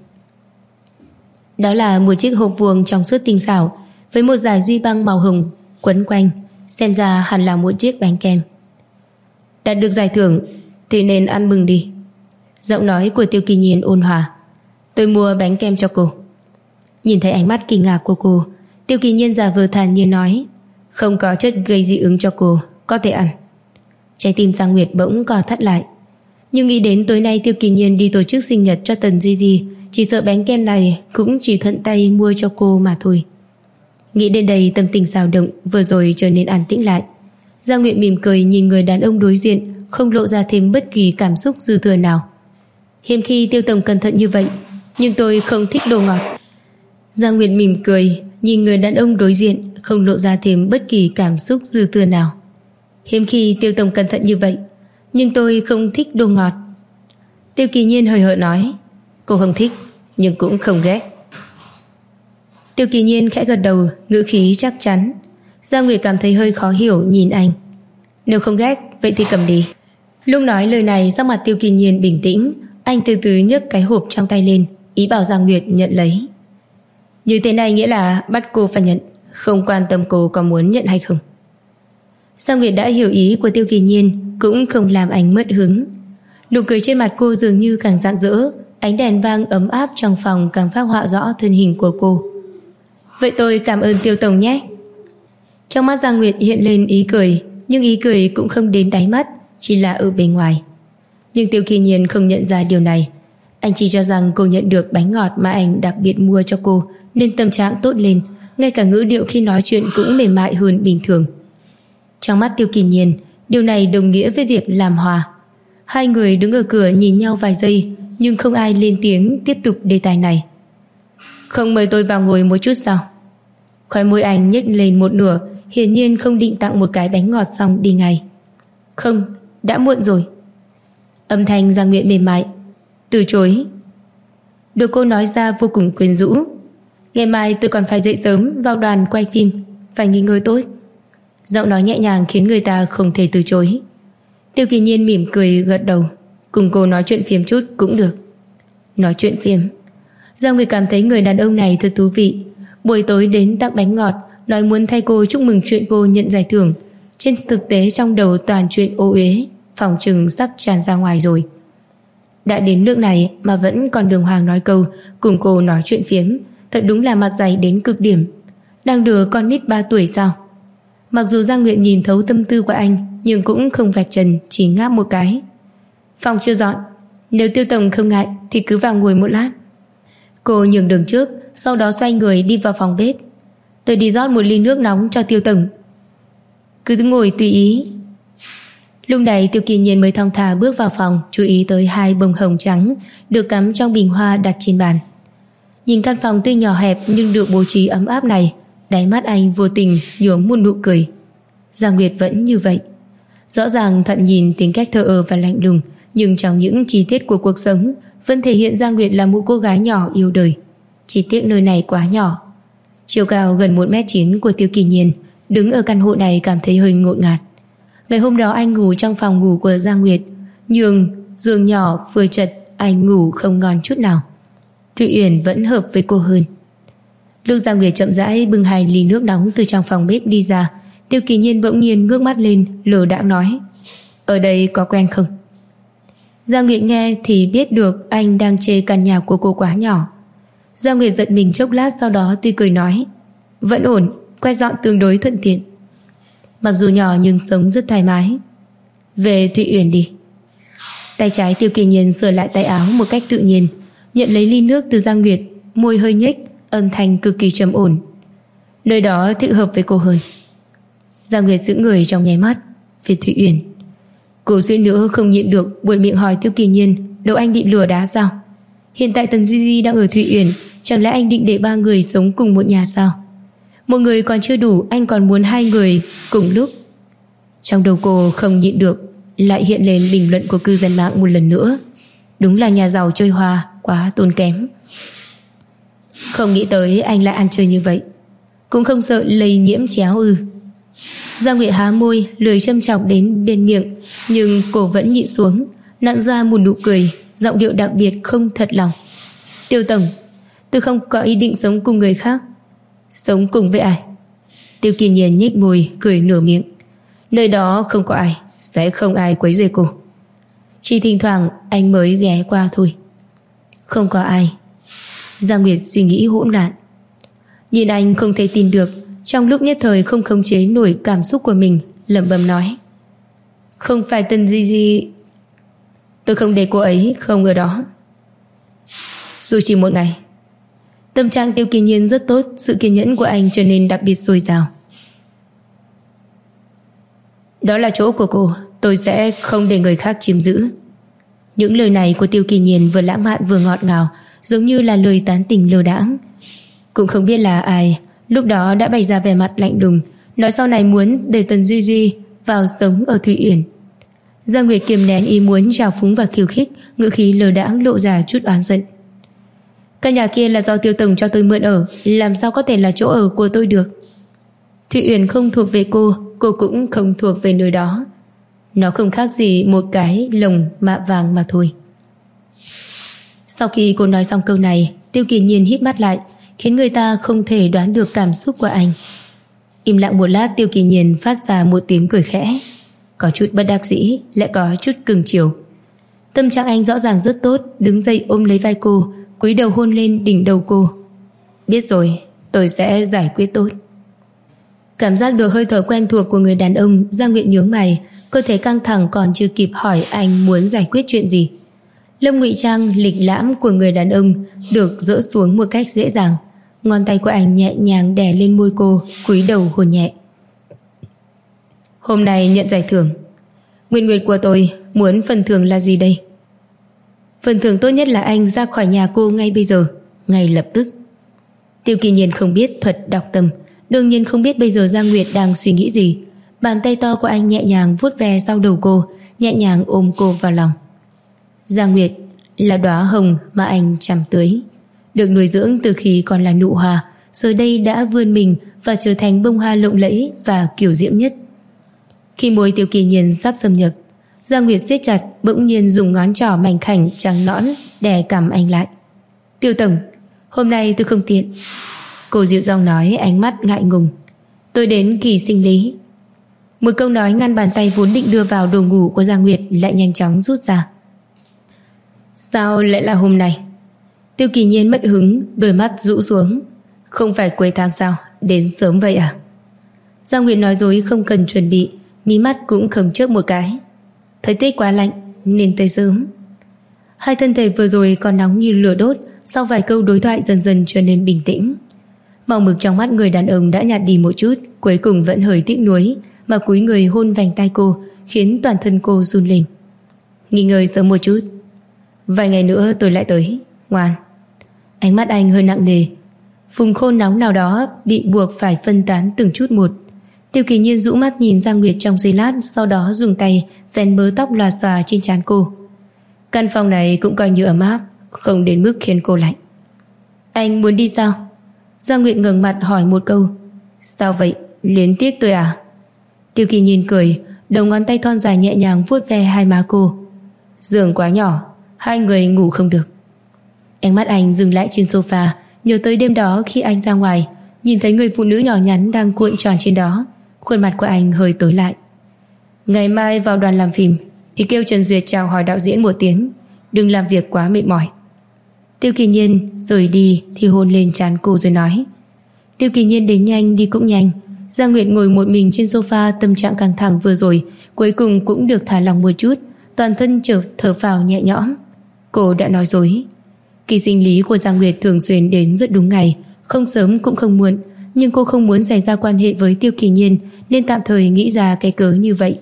Đó là một chiếc hộp vuông trong suốt tinh xảo với một dải duy băng màu hồng quấn quanh, xem ra hẳn là một chiếc bánh kem. Đạt được giải thưởng thì nên ăn mừng đi. Giọng nói của Tiêu Kỳ Nhiên ôn hòa. Tôi mua bánh kem cho cô. Nhìn thấy ánh mắt kinh ngạc của cô, Tiêu Kỳ Nhiên giả vờ thản nhiên nói, không có chất gây dị ứng cho cô, có thể ăn. Trái tim Giang Nguyệt bỗng co thắt lại. Nhưng nghĩ đến tối nay Tiêu Kỳ Nhiên đi tổ chức sinh nhật cho Tần Di Di, chỉ sợ bánh kem này cũng chỉ thuận tay mua cho cô mà thôi. Nghĩ đến đây, tâm tình dao động vừa rồi trở nên an tĩnh lại. Giang Nguyệt mỉm cười nhìn người đàn ông đối diện, không lộ ra thêm bất kỳ cảm xúc dư thừa nào. Hiếm khi Tiêu tổng cẩn thận như vậy, nhưng tôi không thích đồ ngọt. Giang Nguyệt mỉm cười nhìn người đàn ông đối diện, không lộ ra thêm bất kỳ cảm xúc dư thừa nào. Hiếm khi Tiêu tổng cẩn thận như vậy, nhưng tôi không thích đồ ngọt. Tiêu Kỳ Nhiên hời hợt nói. Cô không thích, nhưng cũng không ghét. Tiêu Kỳ Nhiên khẽ gật đầu, ngữ khí chắc chắn. Giang Nguyệt cảm thấy hơi khó hiểu nhìn anh. Nếu không ghét, vậy thì cầm đi. Lúc nói lời này, sắc mặt Tiêu Kỳ Nhiên bình tĩnh. Anh từ từ nhấc cái hộp trong tay lên, ý bảo Giang Nguyệt nhận lấy. Như thế này nghĩa là bắt cô phải nhận, không quan tâm cô có muốn nhận hay không. Giang Nguyệt đã hiểu ý của Tiêu Kỳ Nhiên, cũng không làm anh mất hứng. Nụ cười trên mặt cô dường như càng rạng rỡ, ánh đèn vang ấm áp trong phòng càng phác họa rõ thân hình của cô. Vậy tôi cảm ơn Tiêu tổng nhé. Trong mắt Giang Nguyệt hiện lên ý cười, nhưng ý cười cũng không đến đáy mắt, chỉ là ở bên ngoài. Nhưng Tiêu Kỳ Nhiên không nhận ra điều này. Anh chỉ cho rằng cô nhận được bánh ngọt mà anh đặc biệt mua cho cô, nên tâm trạng tốt lên, ngay cả ngữ điệu khi nói chuyện cũng mềm mại hơn bình thường. Trong mắt Tiêu Kỳ Nhiên, điều này đồng nghĩa với việc làm hòa. Hai người đứng ở cửa nhìn nhau vài giây, nhưng không ai lên tiếng tiếp tục đề tài này. Không mời tôi vào ngồi một chút sao? Khóe môi anh nhếch lên một nửa, hiển nhiên không định tặng một cái bánh ngọt xong đi ngay. Không, đã muộn rồi. Âm thanh Giang Nguyệt mềm mại. Từ chối. Được cô nói ra vô cùng quyến rũ. Ngày mai tôi còn phải dậy sớm vào đoàn quay phim, phải nghỉ ngơi tốt. Giọng nói nhẹ nhàng khiến người ta không thể từ chối. Tiêu Kỳ Nhiên mỉm cười gật đầu. Cùng cô nói chuyện phiếm chút cũng được. Nói chuyện phiếm. Giang Nguyệt cảm thấy người đàn ông này thật thú vị. Buổi tối đến tặng bánh ngọt, nói muốn thay cô chúc mừng chuyện cô nhận giải thưởng. Trên thực tế trong đầu toàn chuyện ô uế, phòng chừng sắp tràn ra ngoài rồi. Đã đến nước này mà vẫn còn đường hoàng nói câu cùng cô nói chuyện phiếm, thật đúng là mặt dày đến cực điểm. Đang đùa con nít 3 tuổi sao? Mặc dù Giang Nguyệt nhìn thấu tâm tư của anh, nhưng cũng không vạch trần, chỉ ngáp một cái. Phòng chưa dọn, nếu Tiêu tổng không ngại thì cứ vào ngồi một lát. Cô nhường đường trước, sau đó xoay người đi vào phòng bếp. Tôi đi rót một ly nước nóng cho Tiêu tổng. Cứ ngồi tùy ý. Lúc này Tiêu Kỳ Nhiên mới thong thả bước vào phòng, chú ý tới 2 bông hồng trắng được cắm trong bình hoa đặt trên bàn. Nhìn căn phòng tuy nhỏ hẹp nhưng được bố trí ấm áp này, đáy mắt anh vô tình nhuốm một nụ cười. Giang Nguyệt vẫn như vậy. Rõ ràng thận nhìn tính cách thờ ơ và lạnh lùng, nhưng trong những chi tiết của cuộc sống vẫn thể hiện Giang Nguyệt là một cô gái nhỏ yêu đời. Chỉ tiếc nơi này quá nhỏ. Chiều cao gần 1m9 của Tiêu Kỳ Nhiên đứng ở căn hộ này cảm thấy hơi ngột ngạt. Ngày hôm đó anh ngủ trong phòng ngủ của Giang Nguyệt, nhưng giường nhỏ vừa chật, anh ngủ không ngon chút nào. Thụy Uyển vẫn hợp với cô hơn. Lúc Giang Nguyệt chậm rãi bưng 2 ly nước nóng từ trong phòng bếp đi ra, Tiêu Kỳ Nhiên bỗng nhiên ngước mắt lên, lờ đãng nói: Ở đây có quen không? Giang Nguyệt nghe thì biết được anh đang chê căn nhà của cô quá nhỏ. Giang Nguyệt giận mình chốc lát, sau đó tươi cười nói: Vẫn ổn, quay dọn tương đối thuận tiện. Mặc dù nhỏ nhưng sống rất thoải mái. Về Thụy Uyển đi. Tay trái Tiêu Kỳ Nhiên sửa lại tay áo một cách tự nhiên, nhận lấy ly nước từ Giang Nguyệt, môi hơi nhếch, âm thanh cực kỳ trầm ổn. Nơi đó thích hợp với cô hơn. Giang Nguyệt giữ người trong nháy mắt. Về Thụy Uyển. Cô suýt nữa không nhịn được buột miệng hỏi Tiêu Kỳ Nhiên, đâu anh định lừa đá sao? Hiện tại Tần Di Di đang ở Thụy Uyển, chẳng lẽ anh định để 3 người sống cùng một nhà sao? Một người còn chưa đủ, anh còn muốn 2 người cùng lúc. Trong đầu cô không nhịn được lại hiện lên bình luận của cư dân mạng một lần nữa. Đúng là nhà giàu chơi hoa, quá tốn kém. Không nghĩ tới anh lại ăn chơi như vậy. Cũng không sợ lây nhiễm chéo ư? Giang Nguyệt há môi, lười châm chọc đến bên miệng, nhưng cô vẫn nhịn xuống, nặn ra một nụ cười, giọng điệu đặc biệt không thật lòng. Tiêu tổng, tôi không có ý định sống cùng người khác. Sống cùng với ai? Tiêu Kỳ Nhiên nhếch môi, cười nửa miệng. Nơi đó không có ai, sẽ không ai quấy rầy cô. Chỉ thỉnh thoảng anh mới ghé qua thôi. Không có ai. Giang Nguyệt suy nghĩ hỗn loạn. Nhìn anh không thể tin được, trong lúc nhất thời không khống chế nổi cảm xúc của mình, lẩm bẩm nói: Không phải Tần Di Di. Tôi không để cô ấy không ở đó. Dù chỉ một ngày. Tâm trạng Tiêu Kỳ Nhiên rất tốt, sự kiên nhẫn của anh trở nên đặc biệt dồi dào. Đó là chỗ của cô, tôi sẽ không để người khác chiếm giữ. Những lời này của Tiêu Kỳ Nhiên vừa lãng mạn vừa ngọt ngào, giống như là lời tán tỉnh lơ đãng. Cũng không biết là ai lúc đó đã bày ra vẻ mặt lạnh lùng, nói sau này muốn để Tần Duy Duy vào sống ở Thụy Uyển. Giang Nguyệt kiềm nén ý muốn trào phúng và khiêu khích, ngữ khí lờ đãng lộ ra chút oán giận. Căn nhà kia là do Tiêu tổng cho tôi mượn ở, làm sao có thể là chỗ ở của tôi được? Thụy Uyển không thuộc về cô cũng không thuộc về nơi đó. Nó không khác gì một cái lồng mạ vàng mà thôi. Sau khi cô nói xong câu này, Tiêu Kỳ Nhiên híp mắt lại, khiến người ta không thể đoán được cảm xúc của anh. Im lặng một lát, Tiêu Kỳ Nhiên phát ra một tiếng cười khẽ, có chút bất đắc dĩ, lại có chút cưng chiều. Tâm trạng anh rõ ràng rất tốt, đứng dậy ôm lấy vai cô, cúi đầu hôn lên đỉnh đầu cô. Biết rồi, tôi sẽ giải quyết tốt. Cảm giác được hơi thở quen thuộc của người đàn ông, Giang Nguyệt nhướng mày, cơ thể căng thẳng còn chưa kịp hỏi anh muốn giải quyết chuyện gì. Lông ngụy trang lịch lãm của người đàn ông được dỡ xuống một cách dễ dàng. Ngón tay của anh nhẹ nhàng đè lên môi cô, cúi đầu hôn nhẹ. Hôm nay nhận giải thưởng. Nguyện nguyện của tôi muốn phần thưởng là gì đây? Phần thưởng tốt nhất là anh ra khỏi nhà cô ngay bây giờ, ngay lập tức. Tiêu Kỳ Nhiên không biết thuật đọc tâm, đương nhiên không biết bây giờ Giang Nguyệt đang suy nghĩ gì. Bàn tay to của anh nhẹ nhàng vuốt ve sau đầu cô, nhẹ nhàng ôm cô vào lòng. Giang Nguyệt là đóa hồng mà anh chăm tưới, được nuôi dưỡng từ khi còn là nụ hoa, giờ đây đã vươn mình và trở thành bông hoa lộng lẫy và kiều diễm nhất. Khi môi Tiêu Kỳ Nhiên sắp xâm nhập, Giang Nguyệt siết chặt, bỗng nhiên dùng ngón trỏ mảnh khảnh trắng nõn đè cằm anh lại. Tiêu tổng, hôm nay tôi không tiện. Cô dịu giọng nói, ánh mắt ngại ngùng. Tôi đến kỳ sinh lý. Một câu nói ngăn bàn tay vốn định đưa vào đồ ngủ của Giang Nguyệt lại nhanh chóng rút ra. Sao lại là hôm nay? Tiêu Kỳ Nhiên mất hứng, đôi mắt rũ xuống. Không phải cuối tháng sao, đến sớm vậy à? Giang Nguyệt nói dối không cần chuẩn bị, mí mắt cũng không chớp một cái. Thời tiết quá lạnh nên tới sớm. Hai thân thể vừa rồi còn nóng như lửa đốt, sau vài câu đối thoại dần dần trở nên bình tĩnh. Màu mực trong mắt người đàn ông đã nhạt đi một chút, cuối cùng vẫn hơi tiếc nuối mà cúi người hôn vành tay cô, khiến toàn thân cô run lên. Nghỉ ngơi sớm một chút, vài ngày nữa tôi lại tới, ngoan. Ánh mắt anh hơi nặng nề. Vùng khôn nóng nào đó bị buộc phải phân tán từng chút một. Tiêu Kỳ Nhiên rũ mắt nhìn Giang Nguyệt trong giây lát, sau đó dùng tay vén mớ tóc lòa xòa trên trán cô. Căn phòng này cũng coi như ấm áp, không đến mức khiến cô lạnh. Anh muốn đi sao? Giang Nguyệt ngẩng mặt hỏi một câu. Sao vậy, luyến tiếc tôi à? Tiêu Kỳ Nhiên cười, đầu ngón tay thon dài nhẹ nhàng vuốt ve hai má cô. Giường quá nhỏ, hai người ngủ không được. Ánh mắt anh dừng lại trên sofa, nhớ tới đêm đó khi anh ra ngoài, nhìn thấy người phụ nữ nhỏ nhắn đang cuộn tròn trên đó. Khuôn mặt của anh hơi tối lại. Ngày mai vào đoàn làm phim thì kêu Trần Duyệt chào hỏi đạo diễn một tiếng, đừng làm việc quá mệt mỏi. Tiêu Kỳ Nhiên rời đi thì hôn lên trán cô rồi nói. Tiêu Kỳ Nhiên đến nhanh đi cũng nhanh. Giang Nguyệt ngồi một mình trên sofa, tâm trạng căng thẳng vừa rồi cuối cùng cũng được thả lỏng một chút, toàn thân thở phào nhẹ nhõm. Cô đã nói dối. Kỳ sinh lý của Giang Nguyệt thường xuyên đến rất đúng ngày, không sớm cũng không muộn, nhưng cô không muốn xảy ra quan hệ với Tiêu Kỳ Nhiên nên tạm thời nghĩ ra cái cớ như vậy.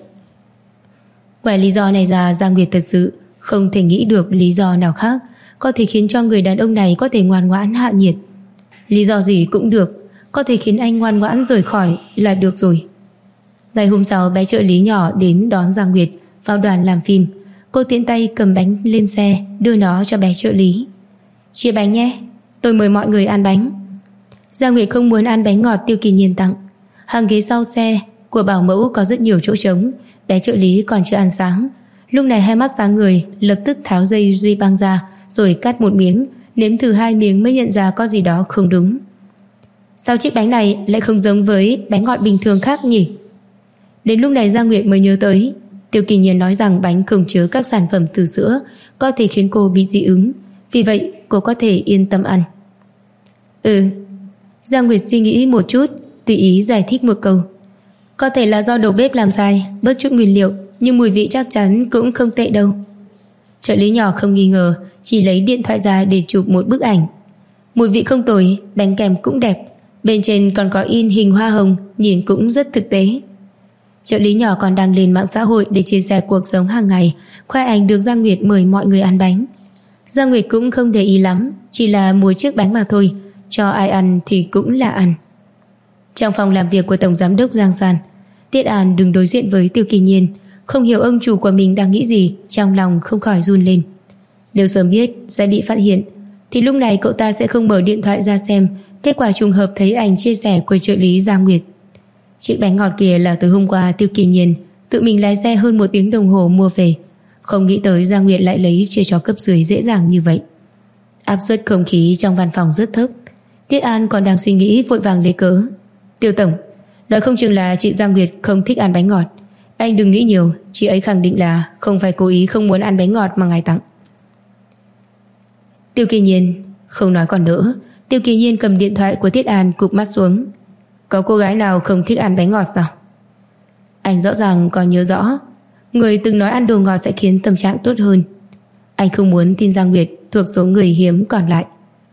Ngoài lý do này ra, Giang Nguyệt thật sự không thể nghĩ được lý do nào khác có thể khiến cho người đàn ông này có thể ngoan ngoãn hạ nhiệt. Lý do gì cũng được, có thể khiến anh ngoan ngoãn rời khỏi là được rồi. Ngày hôm sau, bé trợ lý nhỏ đến đón Giang Nguyệt vào đoàn làm phim. Cô tiện tay cầm bánh lên xe, đưa nó cho bé trợ lý. Chia bánh nhé, tôi mời mọi người ăn bánh. Giang Nguyệt không muốn ăn bánh ngọt Tiêu Kỳ Nhiên tặng. Hàng ghế sau xe của bảo mẫu có rất nhiều chỗ trống. Bé trợ lý còn chưa ăn sáng. Lúc này hai mắt sáng người, lập tức tháo dây duy băng ra rồi cắt một miếng, nếm thử 2 miếng mới nhận ra có gì đó không đúng. Sao chiếc bánh này lại không giống với bánh ngọt bình thường khác nhỉ? Đến lúc này Giang Nguyệt mới nhớ tới Tiêu Kỳ Nhiên nói rằng bánh không chứa các sản phẩm từ sữa có thể khiến cô bị dị ứng, vì vậy cô có thể yên tâm ăn. Giang Nguyệt suy nghĩ một chút, tùy ý giải thích một câu. Có thể là do đầu bếp làm sai, bớt chút nguyên liệu, nhưng mùi vị chắc chắn cũng không tệ đâu. Trợ lý nhỏ không nghi ngờ, chỉ lấy điện thoại ra để chụp một bức ảnh. Mùi vị không tồi, bánh kèm cũng đẹp, bên trên còn có in hình hoa hồng, nhìn cũng rất thực tế. Trợ lý nhỏ còn đang lên mạng xã hội để chia sẻ cuộc sống hàng ngày, khoe ảnh được Giang Nguyệt mời mọi người ăn bánh. Giang Nguyệt cũng không để ý lắm, chỉ là mua chiếc bánh mà thôi, cho ai ăn thì cũng là ăn. Trong phòng làm việc của Tổng Giám đốc Giang San, Tiết An đứng đối diện với Tiêu Kỳ Nhiên, không hiểu ông chủ của mình đang nghĩ gì, trong lòng không khỏi run lên. Nếu sớm biết sẽ bị phát hiện thì lúc này cậu ta sẽ không mở điện thoại ra xem kết quả trùng hợp thấy ảnh chia sẻ của trợ lý Giang Nguyệt. Chiếc bánh ngọt kia là tối hôm qua Tiêu Kỳ Nhiên tự mình lái xe hơn 1 tiếng đồng hồ mua về. Không nghĩ tới Giang Nguyệt lại lấy chia cho cấp dưới dễ dàng như vậy. Áp suất không khí trong văn phòng rất thấp. Tiết An còn đang suy nghĩ vội vàng lấy cớ. Tiêu tổng, nói không chừng là chị Giang Nguyệt không thích ăn bánh ngọt. Anh đừng nghĩ nhiều, chị ấy khẳng định là không phải cố ý không muốn ăn bánh ngọt mà ngài tặng. Tiêu Kỳ Nhiên không nói còn nữa. Tiêu Kỳ Nhiên cầm điện thoại của Tiết An cụp mắt xuống. Có cô gái nào không thích ăn bánh ngọt sao? Anh rõ ràng còn nhớ rõ người từng nói ăn đồ ngọt sẽ khiến tâm trạng tốt hơn. Anh không muốn tin Giang Nguyệt thuộc số người hiếm còn lại.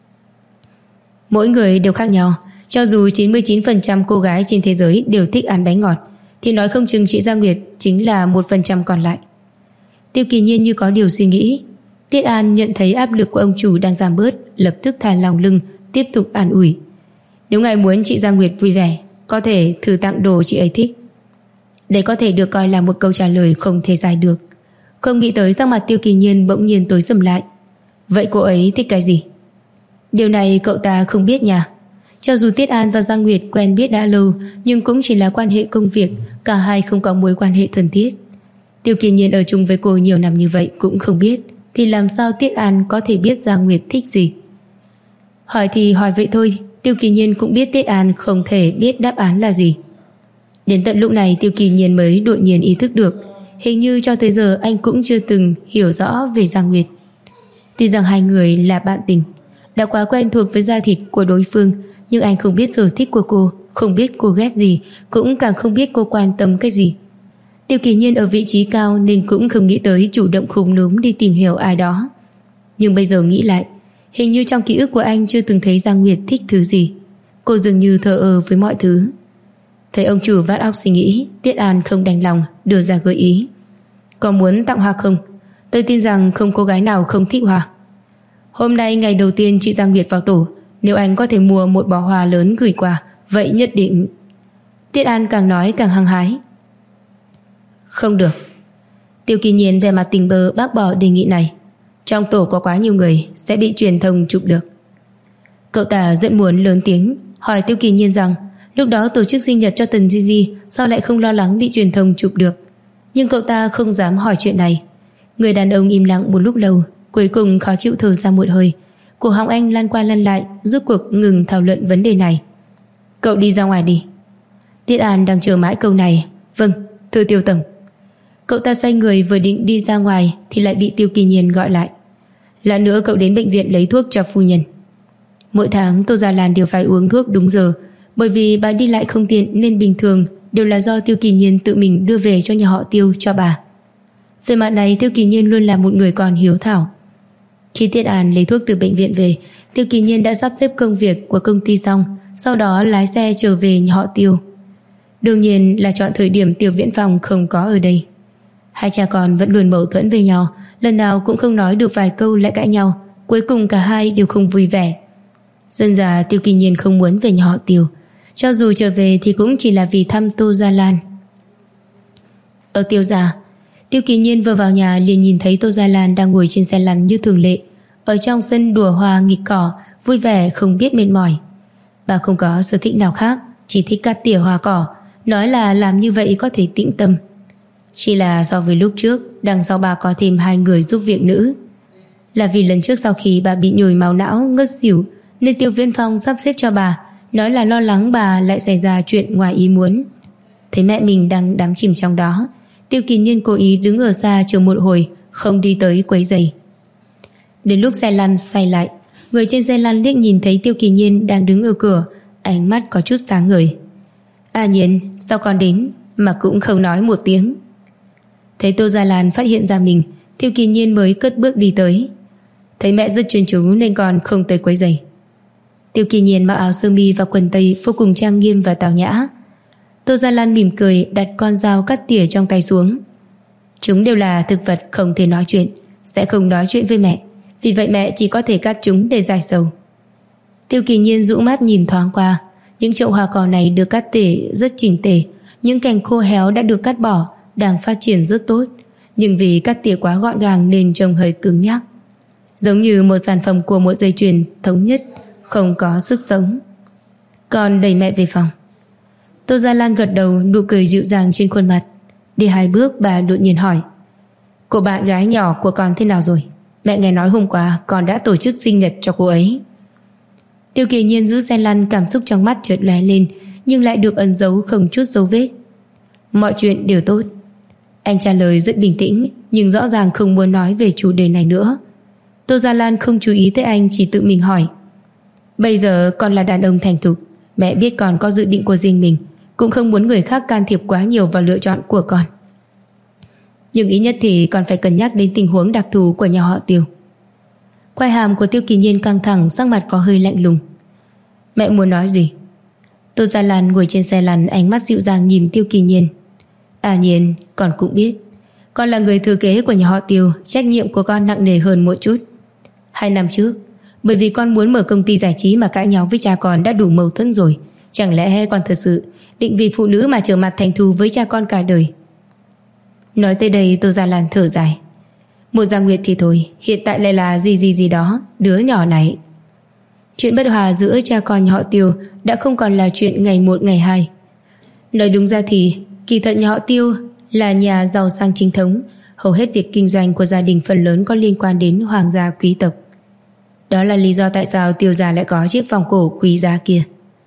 Mỗi người đều khác nhau. Cho dù 99% cô gái trên thế giới đều thích ăn bánh ngọt thì nói không chừng chị Giang Nguyệt chính là 1% còn lại. Tiêu Kỳ Nhiên như có điều suy nghĩ. Tiết An nhận thấy áp lực của ông chủ đang giảm bớt, lập tức thả lòng lưng, tiếp tục an ủi. Nếu ngài muốn chị Giang Nguyệt vui vẻ, có thể thử tặng đồ chị ấy thích. Đây có thể được coi là một câu trả lời không thể giải được. Không nghĩ tới sắc mặt Tiêu Kỳ Nhiên bỗng nhiên tối sầm lại. Vậy cô ấy thích cái gì? Điều này cậu ta không biết nha. Cho dù Tiết An và Giang Nguyệt quen biết đã lâu, nhưng cũng chỉ là quan hệ công việc, cả hai không có mối quan hệ thân thiết. Tiêu Kỳ Nhiên ở chung với cô nhiều năm như vậy cũng không biết, thì làm sao Tiết An có thể biết Giang Nguyệt thích gì? Hỏi thì hỏi vậy thôi, Tiêu Kỳ Nhiên cũng biết Tiết An không thể biết đáp án là gì. Đến tận lúc này Tiêu Kỳ Nhiên mới đột nhiên ý thức được, hình như cho tới giờ anh cũng chưa từng hiểu rõ về Giang Nguyệt. Tuy rằng hai người là bạn tình, đã quá quen thuộc với da thịt của đối phương, nhưng anh không biết sở thích của cô, không biết cô ghét gì, cũng càng không biết cô quan tâm cái gì. Tiêu Kỳ Nhiên ở vị trí cao nên cũng không nghĩ tới chủ động khúm núm đi tìm hiểu ai đó. Nhưng bây giờ nghĩ lại, hình như trong ký ức của anh chưa từng thấy Giang Nguyệt thích thứ gì. Cô dường như thờ ơ với mọi thứ. Thấy ông chủ vắt óc suy nghĩ, Tiết An không đành lòng đưa ra gợi ý. Có muốn tặng hoa không? Tôi tin rằng không cô gái nào không thích hoa. Hôm nay ngày đầu tiên chị Giang Nguyệt vào tổ, nếu anh có thể mua một bó hoa lớn gửi qua, vậy nhất định. Tiết An càng nói càng hăng hái. Không được. Tiêu Kỳ Nhiên về mặt tình bơ bác bỏ đề nghị này. Trong tổ có quá nhiều người, sẽ bị truyền thông chụp được. Cậu ta rất muốn lớn tiếng hỏi Tiêu Kỳ Nhiên rằng lúc đó tổ chức sinh nhật cho Tần Gigi sao lại không lo lắng bị truyền thông chụp được. Nhưng cậu ta không dám hỏi chuyện này. Người đàn ông im lặng một lúc lâu, cuối cùng khó chịu thở ra một hơi. Cổ họng anh lăn qua lăn lại, rốt cuộc ngừng thảo luận vấn đề này. Cậu đi ra ngoài đi. Tiết An đang chờ mãi câu này. Vâng, thưa Tiêu tổng. Cậu ta xoay người vừa định đi ra ngoài thì lại bị Tiêu Kỳ Nhiên gọi lại. Lát nữa cậu đến bệnh viện lấy thuốc cho phu nhân. Mỗi tháng Tô Gia Lan đều phải uống thuốc đúng giờ, bởi vì bà đi lại không tiện nên bình thường đều là do Tiêu Kỳ Nhiên tự mình đưa về cho nhà họ Tiêu cho bà. Về mặt này Tiêu Kỳ Nhiên luôn là một người con hiếu thảo. Khi Tiết An lấy thuốc từ bệnh viện về, Tiêu Kỳ Nhiên đã sắp xếp công việc của công ty xong, sau đó lái xe trở về nhà họ Tiêu. Đương nhiên là chọn thời điểm Tiêu Viễn Phong không có ở đây. Hai cha con vẫn luôn mâu thuẫn với nhau, lần nào cũng không nói được vài câu lại cãi nhau, cuối cùng cả hai đều không vui vẻ. Dần dà Tiêu Kỳ Nhiên không muốn về nhà họ Tiêu, cho dù trở về thì cũng chỉ là vì thăm Tô Gia Lan. Ở Tiêu gia, Tiêu Kỳ Nhiên vừa vào nhà liền nhìn thấy Tô Gia Lan đang ngồi trên xe lăn như thường lệ, ở trong sân đùa hoa nghịch cỏ, vui vẻ không biết mệt mỏi. Bà không có sở thích nào khác, chỉ thích cắt tỉa hoa cỏ, nói là làm như vậy có thể tĩnh tâm. Chỉ là so với lúc trước, đằng sau bà có thêm 2 người giúp việc nữ. Là vì lần trước sau khi bà bị nhồi máu não ngất xỉu nên Tiêu Viễn Phong sắp xếp cho bà, nói là lo lắng bà lại xảy ra chuyện ngoài ý muốn. Thấy mẹ mình đang đắm chìm trong đó, Tiêu Kỳ Nhiên cố ý đứng ở xa chờ một hồi, không đi tới quấy rầy. Đến lúc xe lăn xoay lại, người trên xe lăn liếc nhìn thấy Tiêu Kỳ Nhiên đang đứng ở cửa, ánh mắt có chút sáng ngời. À Nhiên, sao con đến mà cũng không nói một tiếng? Thấy Tô Gia Lan phát hiện ra mình, Tiêu Kỳ Nhiên mới cất bước đi tới. Thấy mẹ rất chuyên chú nên còn không tới quấy rầy. Tiêu Kỳ Nhiên mặc áo sơ mi và quần tây vô cùng trang nghiêm và tào nhã. Tô Gia Lan mỉm cười đặt con dao cắt tỉa trong tay xuống. Chúng đều là thực vật không thể nói chuyện, sẽ không nói chuyện với mẹ, vì vậy mẹ chỉ có thể cắt chúng để giải sầu. Tiêu Kỳ Nhiên dụ mắt nhìn thoáng qua, những chậu hoa cỏ này được cắt tỉa rất chỉnh tề, Những cành khô héo đã được cắt bỏ, đang phát triển rất tốt, nhưng vì cắt tỉa quá gọn gàng nên trông hơi cứng nhắc, giống như một sản phẩm của một dây chuyền thống nhất, không có sức sống. Con đẩy mẹ về phòng. Tô Gia Lan gật đầu, nụ cười dịu dàng trên khuôn mặt. Đi 2 bước bà đột nhiên hỏi: Cô bạn gái nhỏ của con thế nào rồi? Mẹ nghe nói hôm qua con đã tổ chức sinh nhật cho cô ấy. Tiêu Kỳ Nhiên giữ xe lăn, cảm xúc trong mắt chợt lóe lên, nhưng lại được ẩn giấu không chút dấu vết. Mọi chuyện đều tốt. Anh trả lời rất bình tĩnh, nhưng rõ ràng không muốn nói về chủ đề này nữa. Tô Gia Lan không chú ý tới anh, chỉ tự mình hỏi: Bây giờ con là đàn ông thành thục, mẹ biết con có dự định của riêng mình, cũng không muốn người khác can thiệp quá nhiều vào lựa chọn của con. Nhưng ít nhất thì con phải cân nhắc đến tình huống đặc thù của nhà họ Tiêu. Quai hàm của Tiêu Kỳ Nhiên căng thẳng, sắc mặt có hơi lạnh lùng. Mẹ muốn nói gì? Tô Gia Lan ngồi trên xe lăn, ánh mắt dịu dàng nhìn Tiêu Kỳ Nhiên. À Nhiên, con cũng biết con là người thừa kế của nhà họ Tiêu, trách nhiệm của con nặng nề hơn một chút. 2 năm trước, bởi vì con muốn mở công ty giải trí mà cãi nhau với cha con đã đủ mâu thuẫn rồi. Chẳng lẽ con thật sự định vì phụ nữ mà trở mặt thành thù với cha con cả đời? Nói tới đây Tô Gia Lan thở dài. Một Gia Nguyệt thì thôi, hiện tại lại là gì đó, đứa nhỏ này. Chuyện bất hòa giữa cha con nhà họ Tiêu đã không còn là chuyện ngày 1 ngày 2. Nói đúng ra thì kỳ thật nhà họ Tiêu là nhà giàu sang chính thống, hầu hết việc kinh doanh của gia đình phần lớn có liên quan đến hoàng gia quý tộc. Đó là lý do tại sao Tiêu gia lại có chiếc vòng cổ quý giá kia.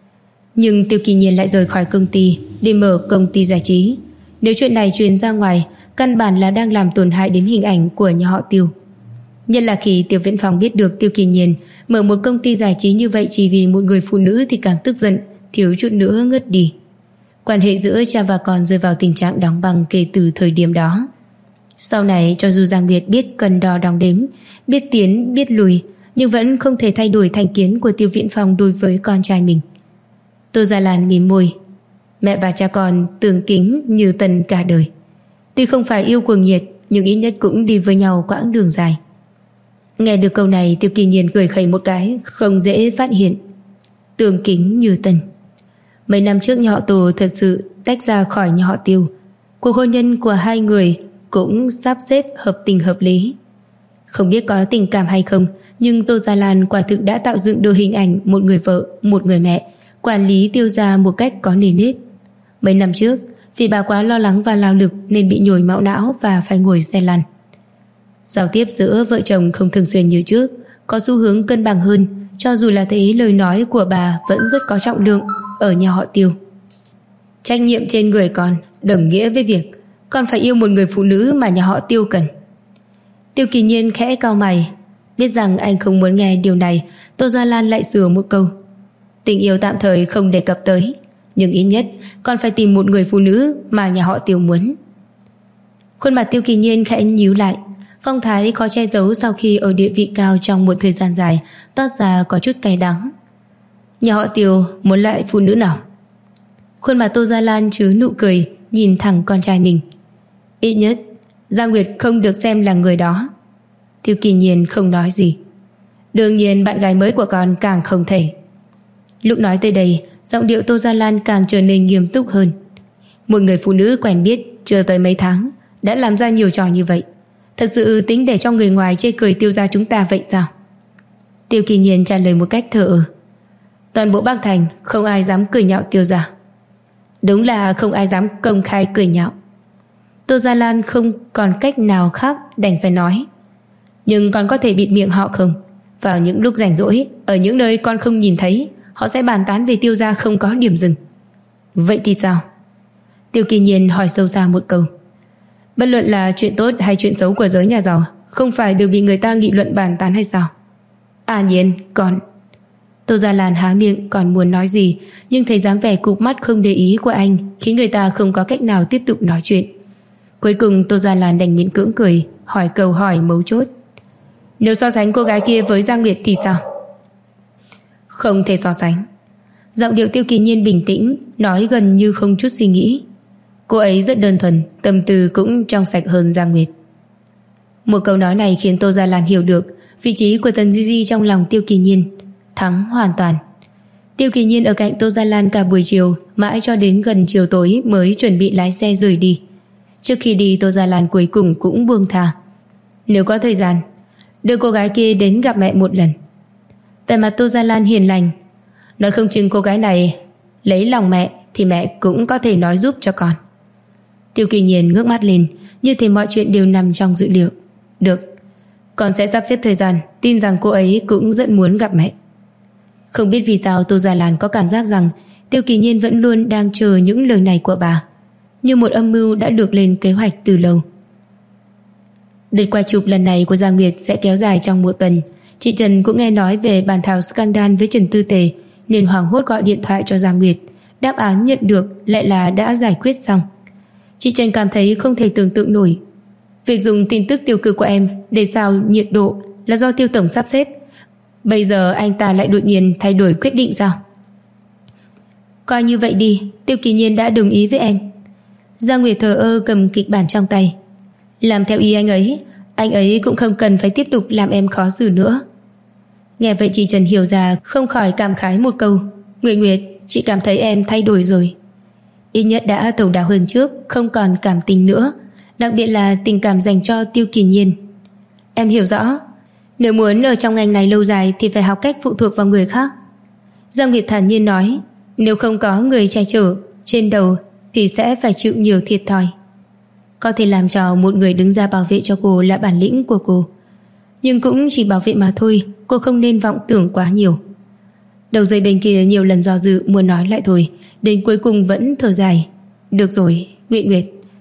Nhưng Tiêu Kỳ Nhiên lại rời khỏi công ty để mở công ty giải trí. Nếu chuyện này truyền ra ngoài, căn bản là đang làm tổn hại đến hình ảnh của nhà họ Tiêu. Nhất là khi Tiêu Viễn Phong biết được Tiêu Kỳ Nhiên mở một công ty giải trí như vậy chỉ vì một người phụ nữ thì càng tức giận, thiếu chút nữa ngất đi. Quan hệ giữa cha và con rơi vào tình trạng đóng băng kể từ thời điểm đó. Sau này cho dù Giang Nguyệt biết cân đo đong đếm, biết tiến biết lùi, nhưng vẫn không thể thay đổi thành kiến của Tiêu Viễn Phong đối với con trai mình. Tô Gia Lan mím môi. Mẹ và cha con tương kính như tần cả đời. Tuy không phải yêu cuồng nhiệt, nhưng ít nhất cũng đi với nhau quãng đường dài. Nghe được câu này, Tiêu Kỳ Nhiên cười khẩy một cái, không dễ phát hiện. Tương kính như tần. Mấy năm trước nhà họ Tô thật sự tách ra khỏi nhà họ Tiêu. Cuộc hôn nhân của 2 người cũng sắp xếp hợp tình hợp lý. Không biết có tình cảm hay không, nhưng Tô Gia Lan quả thực đã tạo dựng được hình ảnh một người vợ, một người mẹ, quản lý Tiêu gia một cách có nền nếp. Mấy năm trước, vì bà quá lo lắng và lao lực nên bị nhồi máu não và phải ngồi xe lăn. Giao tiếp giữa vợ chồng không thường xuyên như trước, có xu hướng cân bằng hơn, cho dù là thế lời nói của bà vẫn rất có trọng lượng ở nhà họ Tiêu. Trách nhiệm trên người con đồng nghĩa với việc con phải yêu một người phụ nữ mà nhà họ Tiêu cần. Tiêu Kỳ Nhiên khẽ cau mày. Biết rằng anh không muốn nghe điều này, Tô Gia Lan lại sửa một câu. Tình yêu tạm thời không đề cập tới, nhưng ít nhất con phải tìm một người phụ nữ mà nhà họ Tiêu muốn. Khuôn mặt Tiêu Kỳ Nhiên khẽ nhíu lại, phong thái khó che giấu sau khi ở địa vị cao trong một thời gian dài toát ra có chút cay đắng. Nhà họ Tiêu muốn loại phụ nữ nào? Khuôn mặt Tô Gia Lan chứa nụ cười, nhìn thẳng con trai mình. Ít nhất Giang Nguyệt không được xem là người đó. Tiêu Kỳ Nhiên không nói gì. Đương nhiên bạn gái mới của con càng không thể. Lúc nói tới đây, giọng điệu Tô Gia Lan càng trở nên nghiêm túc hơn. Một người phụ nữ quen biết chưa tới mấy tháng đã làm ra nhiều trò như vậy, thật sự tính để cho người ngoài chê cười Tiêu gia chúng ta vậy sao? Tiêu Kỳ Nhiên trả lời một cách thờ ơ. Toàn bộ Bắc Thành không ai dám cười nhạo Tiêu gia. Đúng là không ai dám công khai cười nhạo. Tô Gia Lan không còn cách nào khác đành phải nói. Nhưng con có thể bịt miệng họ không? Vào những lúc rảnh rỗi, ở những nơi con không nhìn thấy, họ sẽ bàn tán về Tiêu gia không có điểm dừng. Vậy thì sao? Tiêu Kỳ Nhiên hỏi sâu xa một câu. Bất luận là chuyện tốt hay chuyện xấu của giới nhà giàu, không phải đều bị người ta nghị luận bàn tán hay sao? À Nhiên, con... Tô Gia Lan há miệng còn muốn nói gì, nhưng thấy dáng vẻ cụp mắt không để ý của anh khiến người ta không có cách nào tiếp tục nói chuyện. Cuối cùng Tô Gia Lan đành miễn cưỡng cười, hỏi câu hỏi mấu chốt. Nếu so sánh cô gái kia với Giang Nguyệt thì sao? Không thể so sánh. Giọng điệu Tiêu Kỳ Nhiên bình tĩnh, nói gần như không chút suy nghĩ. Cô ấy rất đơn thuần, tâm tư cũng trong sạch hơn Giang Nguyệt. Một câu nói này khiến Tô Gia Lan hiểu được vị trí của Tần Di Di trong lòng Tiêu Kỳ Nhiên. Thắng hoàn toàn. Tiêu Kỳ Nhiên ở cạnh Tô Gia Lan cả buổi chiều, mãi cho đến gần chiều tối mới chuẩn bị lái xe rời đi. Trước khi đi, Tô Gia Lan cuối cùng cũng buông thà. Nếu có thời gian, đưa cô gái kia đến gặp mẹ một lần. Vẻ mặt Tô Gia Lan hiền lành, nói không chừng cô gái này lấy lòng mẹ thì mẹ cũng có thể nói giúp cho con. Tiêu Kỳ Nhiên ngước mắt lên, như thể mọi chuyện đều nằm trong dự liệu. Được, con sẽ sắp xếp thời gian, tin rằng cô ấy cũng rất muốn gặp mẹ. Không biết vì sao Tô Gia Lan có cảm giác rằng Tiêu Kỳ Nhiên vẫn luôn đang chờ những lời này của bà, như một âm mưu đã được lên kế hoạch từ lâu. Đợt quay chụp lần này của Giang Nguyệt sẽ kéo dài trong một tuần. Chị Trần cũng nghe nói về bàn thảo scandal với Trần Tư Tề, nên hoảng hốt gọi điện thoại cho Giang Nguyệt. Đáp án nhận được lại là đã giải quyết xong. Chị Trần cảm thấy không thể tưởng tượng nổi. Việc dùng tin tức tiêu cực của em để sao nhiệt độ là do Tiêu tổng sắp xếp. Bây giờ anh ta lại đột nhiên thay đổi quyết định sao? Coi như vậy đi, Tiêu Kỳ Nhiên đã đồng ý với em. Giang Nguyệt thờ ơ cầm kịch bản trong tay. Làm theo ý anh ấy cũng không cần phải tiếp tục làm em khó xử nữa. Nghe vậy chị Trần hiểu ra, không khỏi cảm khái một câu. Nguyệt, chị cảm thấy em thay đổi rồi. Ít nhất đã thấu đáo hơn trước, không còn cảm tình nữa, đặc biệt là tình cảm dành cho Tiêu Kỳ Nhiên. Em hiểu rõ, nếu muốn ở trong ngành này lâu dài thì phải học cách phụ thuộc vào người khác. Giang Nguyệt thản nhiên nói, nếu không có người che chở trên đầu thì sẽ phải chịu nhiều thiệt thòi. Có thể làm cho một người đứng ra bảo vệ cho cô là bản lĩnh của cô, nhưng cũng chỉ bảo vệ mà thôi. Cô không nên vọng tưởng quá nhiều. Đầu dây bên kia nhiều lần do dự muốn nói lại thôi, đến cuối cùng vẫn thở dài. Được rồi, Nguyệt,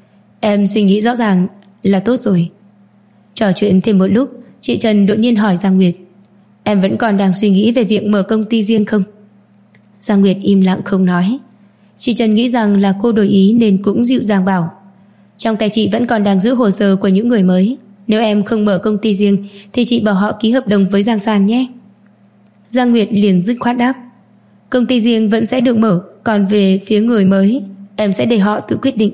em suy nghĩ rõ ràng là tốt rồi. Trò chuyện thêm một lúc, chị Trần đột nhiên hỏi Giang Nguyệt, em vẫn còn đang suy nghĩ về việc mở công ty riêng không? Giang Nguyệt im lặng không nói. Chị Trần nghĩ rằng là cô đổi ý nên cũng dịu dàng bảo, trong tay chị vẫn còn đang giữ hồ sơ của những người mới. Nếu em không mở công ty riêng thì chị bảo họ ký hợp đồng với Giang San nhé. Giang Nguyệt liền dứt khoát đáp, công ty riêng vẫn sẽ được mở, còn về phía người mới em sẽ để họ tự quyết định.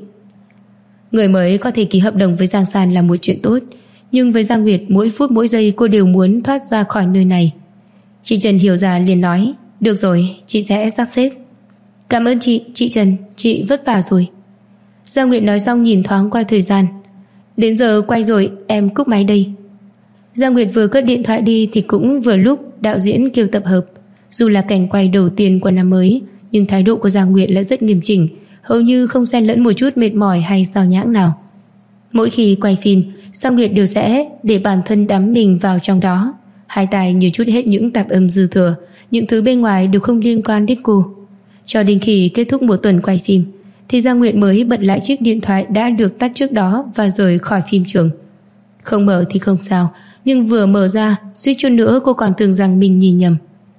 Người mới có thể ký hợp đồng với Giang San là một chuyện tốt, nhưng với Giang Nguyệt mỗi phút mỗi giây cô đều muốn thoát ra khỏi nơi này. Chị Trần hiểu ra liền nói, được rồi, chị sẽ sắp xếp. Cảm ơn chị Trần, chị vất vả rồi. Giang Nguyệt nói xong nhìn thoáng qua thời gian, đến giờ quay rồi, em cúp máy đây. Giang Nguyệt vừa cất điện thoại đi thì cũng vừa lúc đạo diễn kêu tập hợp. Dù là cảnh quay đầu tiên của năm mới, nhưng thái độ của Giang Nguyệt lại rất nghiêm chỉnh, hầu như không xen lẫn một chút mệt mỏi hay sao nhãng nào. Mỗi khi quay phim, Giang Nguyệt đều sẽ để bản thân đắm mình vào trong đó, hai tai như chút hết những tạp âm dư thừa, những thứ bên ngoài đều không liên quan đến cô. Cho đến khi kết thúc một tuần quay phim thì Giang Nguyệt mới bật lại chiếc điện thoại đã được tắt trước đó và rời khỏi phim trường. Không mở thì không sao, nhưng vừa mở ra, suýt chút nữa cô còn tưởng rằng mình nhìn nhầm.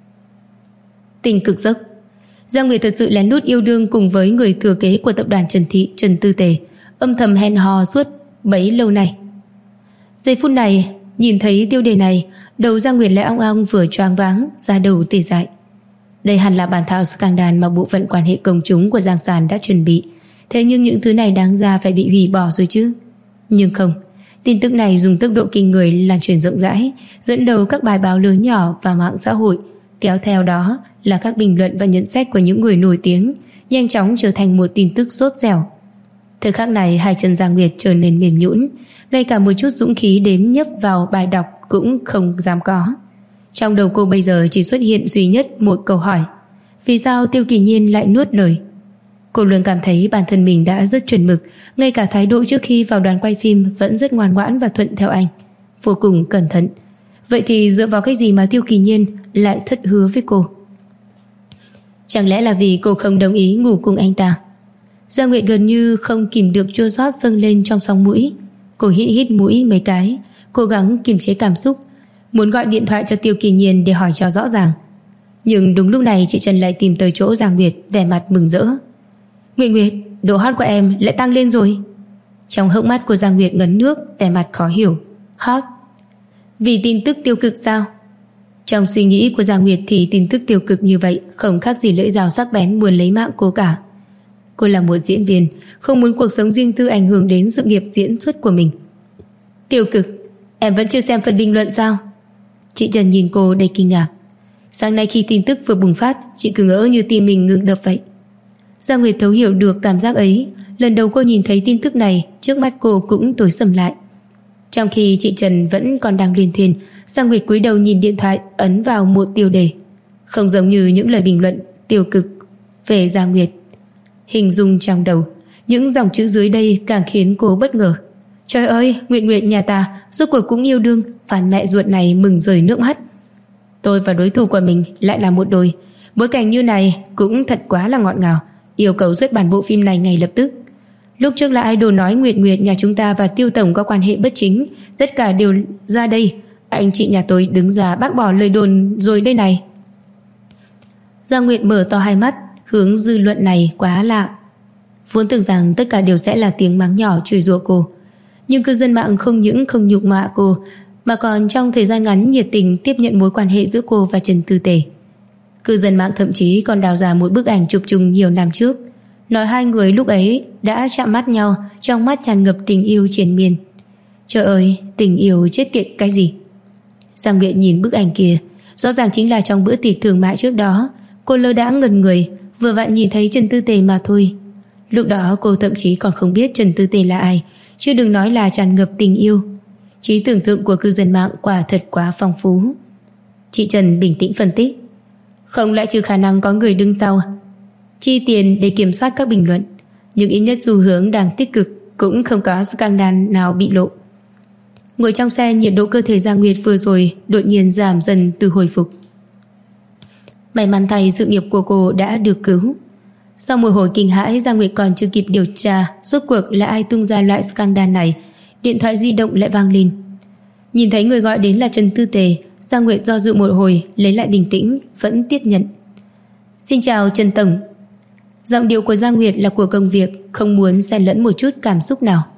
Tình cực giấc. Giang Nguyệt thật sự lén lút yêu đương cùng với người thừa kế của tập đoàn Trần Thị, Trần Tư Tề, âm thầm hẹn hò suốt bấy lâu nay. Giây phút này, nhìn thấy tiêu đề này, đầu Giang Nguyệt lại ong ong vừa choáng váng, da đầu tê dại. Đây hẳn là bản thảo scandal mà bộ phận quan hệ công chúng của Giang San đã chuẩn bị. Thế nhưng những thứ này đáng ra phải bị hủy bỏ rồi chứ. Nhưng không, tin tức này dùng tốc độ kinh người lan truyền rộng rãi, dẫn đầu các bài báo lớn nhỏ và mạng xã hội, kéo theo đó là các bình luận và nhận xét của những người nổi tiếng, nhanh chóng trở thành một tin tức sốt dẻo. Thời khắc này hai chân Giang Nguyệt trở nên mềm nhũn, ngay cả một chút dũng khí đến nhấp vào bài đọc cũng không dám có. Trong đầu cô bây giờ chỉ xuất hiện duy nhất một câu hỏi, vì sao Tiêu Kỳ Nhiên lại nuốt lời? Cô luôn cảm thấy bản thân mình đã rất chuẩn mực, ngay cả thái độ trước khi vào đoàn quay phim vẫn rất ngoan ngoãn và thuận theo anh, vô cùng cẩn thận. Vậy thì dựa vào cái gì mà Tiêu Kỳ Nhiên lại thất hứa với cô? Chẳng lẽ là vì cô không đồng ý ngủ cùng anh ta? Giang Nguyệt gần như không kìm được chua xót dâng lên trong sóng mũi. Cô hít mũi mấy cái, cố gắng kiềm chế cảm xúc, muốn gọi điện thoại cho Tiêu Kỳ Nhiên để hỏi cho rõ ràng. Nhưng đúng lúc này chị Trần lại tìm tới chỗ Giang Nguyệt, vẻ mặt mừng rỡ. Nguyệt, độ hot của em lại tăng lên rồi. Trong hốc mắt của Giang Nguyệt ngấn nước, vẻ mặt khó hiểu. Hot? Vì tin tức tiêu cực sao? Trong suy nghĩ của Giang Nguyệt thì tin tức tiêu cực như vậy không khác gì lưỡi dao sắc bén muốn lấy mạng cô cả. Cô là một diễn viên, không muốn cuộc sống riêng tư ảnh hưởng đến sự nghiệp diễn xuất của mình. Tiêu cực? Em vẫn chưa xem phần bình luận sao? Chị Trần nhìn cô đầy kinh ngạc. Sáng nay khi tin tức vừa bùng phát, chị cứ ngỡ như tim mình ngừng đập vậy. Giang Nguyệt thấu hiểu được cảm giác ấy. Lần đầu cô nhìn thấy tin tức này, trước mắt cô cũng tối sầm lại. Trong khi chị Trần vẫn còn đang luyên thuyên, Giang Nguyệt cúi đầu nhìn điện thoại, ấn vào một tiêu đề. Không giống như những lời bình luận tiêu cực về Giang Nguyệt. Hình dung trong đầu, những dòng chữ dưới đây càng khiến cô bất ngờ. Trời ơi, Nguyệt Nguyệt nhà ta rốt cuộc cũng yêu đương. Phản mẹ ruột này mừng rơi nước mắt. Tôi và đối thủ của mình lại là một đôi. Bối cảnh như này cũng thật quá là ngọt ngào. Yêu cầu xuất bản bộ phim này ngay lập tức. Lúc trước là idol nói Nguyệt Nguyệt nhà chúng ta và Tiêu tổng có quan hệ bất chính. Tất cả đều ra đây. Anh chị nhà tôi đứng ra bác bỏ lời đồn rồi đây này. Giang Nguyệt mở to hai mắt, hướng dư luận này quá lạ. Vốn tưởng rằng tất cả đều sẽ là tiếng mắng nhỏ chửi rủa cô, nhưng cư dân mạng không những không nhục mạ cô, mà còn trong thời gian ngắn nhiệt tình tiếp nhận mối quan hệ giữa cô và Trần Tư Tề. Cư dân mạng thậm chí còn đào ra một bức ảnh chụp chung nhiều năm trước, nói hai người lúc ấy đã chạm mắt nhau, trong mắt tràn ngập tình yêu triền miên. Trời ơi, tình yêu chết tiệt cái gì? Giang Nguyệt nhìn bức ảnh kia, rõ ràng chính là trong bữa tiệc thương mại trước đó. Cô lơ đãng ngẩn người, vừa vặn nhìn thấy Trần Tư Tề mà thôi. Lúc đó cô thậm chí còn không biết Trần Tư Tề là ai, chứ đừng nói là tràn ngập tình yêu. Trí tưởng tượng của cư dân mạng quả thật quá phong phú. Chị Trần bình tĩnh phân tích. Không loại trừ khả năng có người đứng sau chi tiền để kiểm soát các bình luận, nhưng ít nhất xu hướng đang tích cực, cũng không có scandal nào bị lộ. Ngồi trong xe, nhiệt độ cơ thể Giang Nguyệt vừa rồi đột nhiên giảm dần từ hồi phục. May mắn thay sự nghiệp của cô đã được cứu. Sau một hồi kinh hãi, Giang Nguyệt còn chưa kịp điều tra rốt cuộc là ai tung ra loại scandal này, điện thoại di động lại vang lên. Nhìn thấy người gọi đến là Trần Tư Tề, Giang Nguyệt do dự một hồi, lấy lại bình tĩnh, vẫn tiếp nhận. Xin chào Trần Tổng. Giọng điệu của Giang Nguyệt là của công việc, không muốn xen lẫn một chút cảm xúc nào.